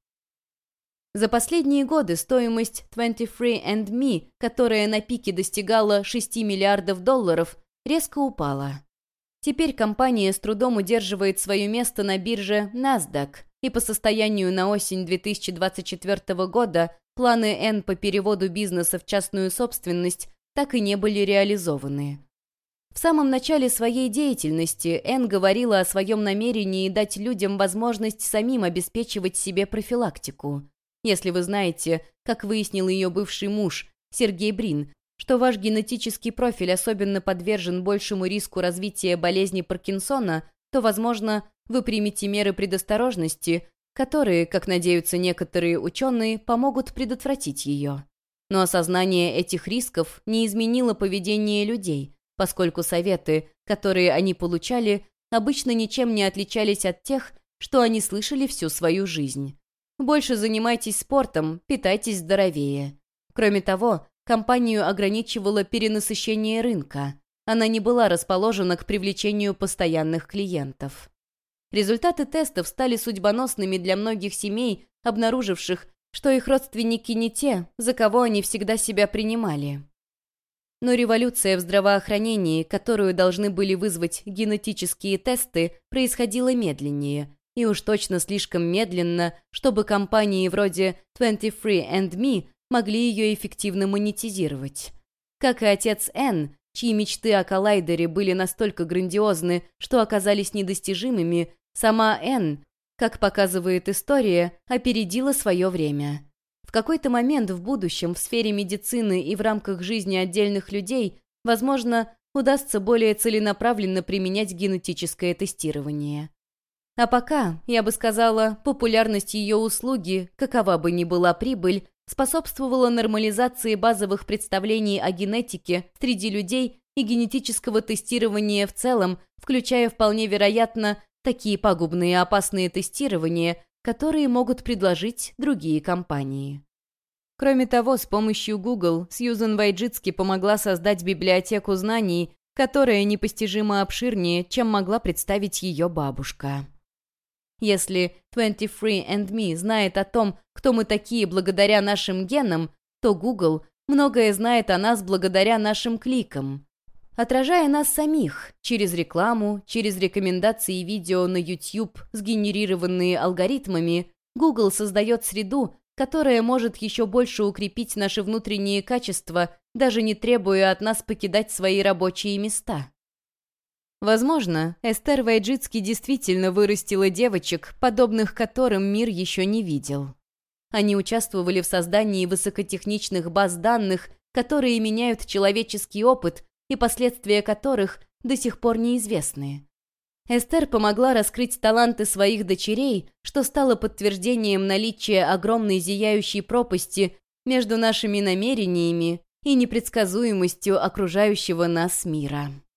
За последние годы стоимость двадцать три энд ми, которая на пике достигала шести миллиардов долларов, резко упала. Теперь компания с трудом удерживает свое место на бирже NASDAQ, и по состоянию на осень две тысячи двадцать четвёртого года планы Н по переводу бизнеса в частную собственность так и не были реализованы. В самом начале своей деятельности Н говорила о своем намерении дать людям возможность самим обеспечивать себе профилактику. Если вы знаете, как выяснил ее бывший муж, Сергей Брин, что ваш генетический профиль особенно подвержен большему риску развития болезни Паркинсона, то, возможно, вы примете меры предосторожности, которые, как надеются некоторые ученые, помогут предотвратить ее. Но осознание этих рисков не изменило поведение людей, поскольку советы, которые они получали, обычно ничем не отличались от тех, что они слышали всю свою жизнь. Больше занимайтесь спортом, питайтесь здоровее. Кроме того, компанию ограничивало перенасыщение рынка. Она не была расположена к привлечению постоянных клиентов. Результаты тестов стали судьбоносными для многих семей, обнаруживших, что их родственники не те, за кого они всегда себя принимали. Но революция в здравоохранении, которую должны были вызвать генетические тесты, происходила медленнее, и уж точно слишком медленно, чтобы компании вроде двадцать три энд ми могли ее эффективно монетизировать. Как и отец Н, чьи мечты о коллайдере были настолько грандиозны, что оказались недостижимыми, сама Н, как показывает история, опередила свое время. В какой-то момент в будущем в сфере медицины и в рамках жизни отдельных людей, возможно, удастся более целенаправленно применять генетическое тестирование. А пока, я бы сказала, популярность ее услуги, какова бы ни была прибыль, способствовала нормализации базовых представлений о генетике среди людей и генетического тестирования в целом, включая вполне вероятно такие пагубные и опасные тестирования, которые могут предложить другие компании. Кроме того, с помощью Google Сьюзан Вайджицки помогла создать библиотеку знаний, которая непостижимо обширнее, чем могла представить ее бабушка. Если двадцать три энд ми знает о том, кто мы такие благодаря нашим генам, то Google многое знает о нас благодаря нашим кликам. Отражая нас самих через рекламу, через рекомендации видео на YouTube, сгенерированные алгоритмами, Google создает среду, которая может еще больше укрепить наши внутренние качества, даже не требуя от нас покидать свои рабочие места. Возможно, Эстер Вайджицки действительно вырастила девочек, подобных которым мир еще не видел. Они участвовали в создании высокотехничных баз данных, которые меняют человеческий опыт и последствия которых до сих пор неизвестны. Эстер помогла раскрыть таланты своих дочерей, что стало подтверждением наличия огромной зияющей пропасти между нашими намерениями и непредсказуемостью окружающего нас мира.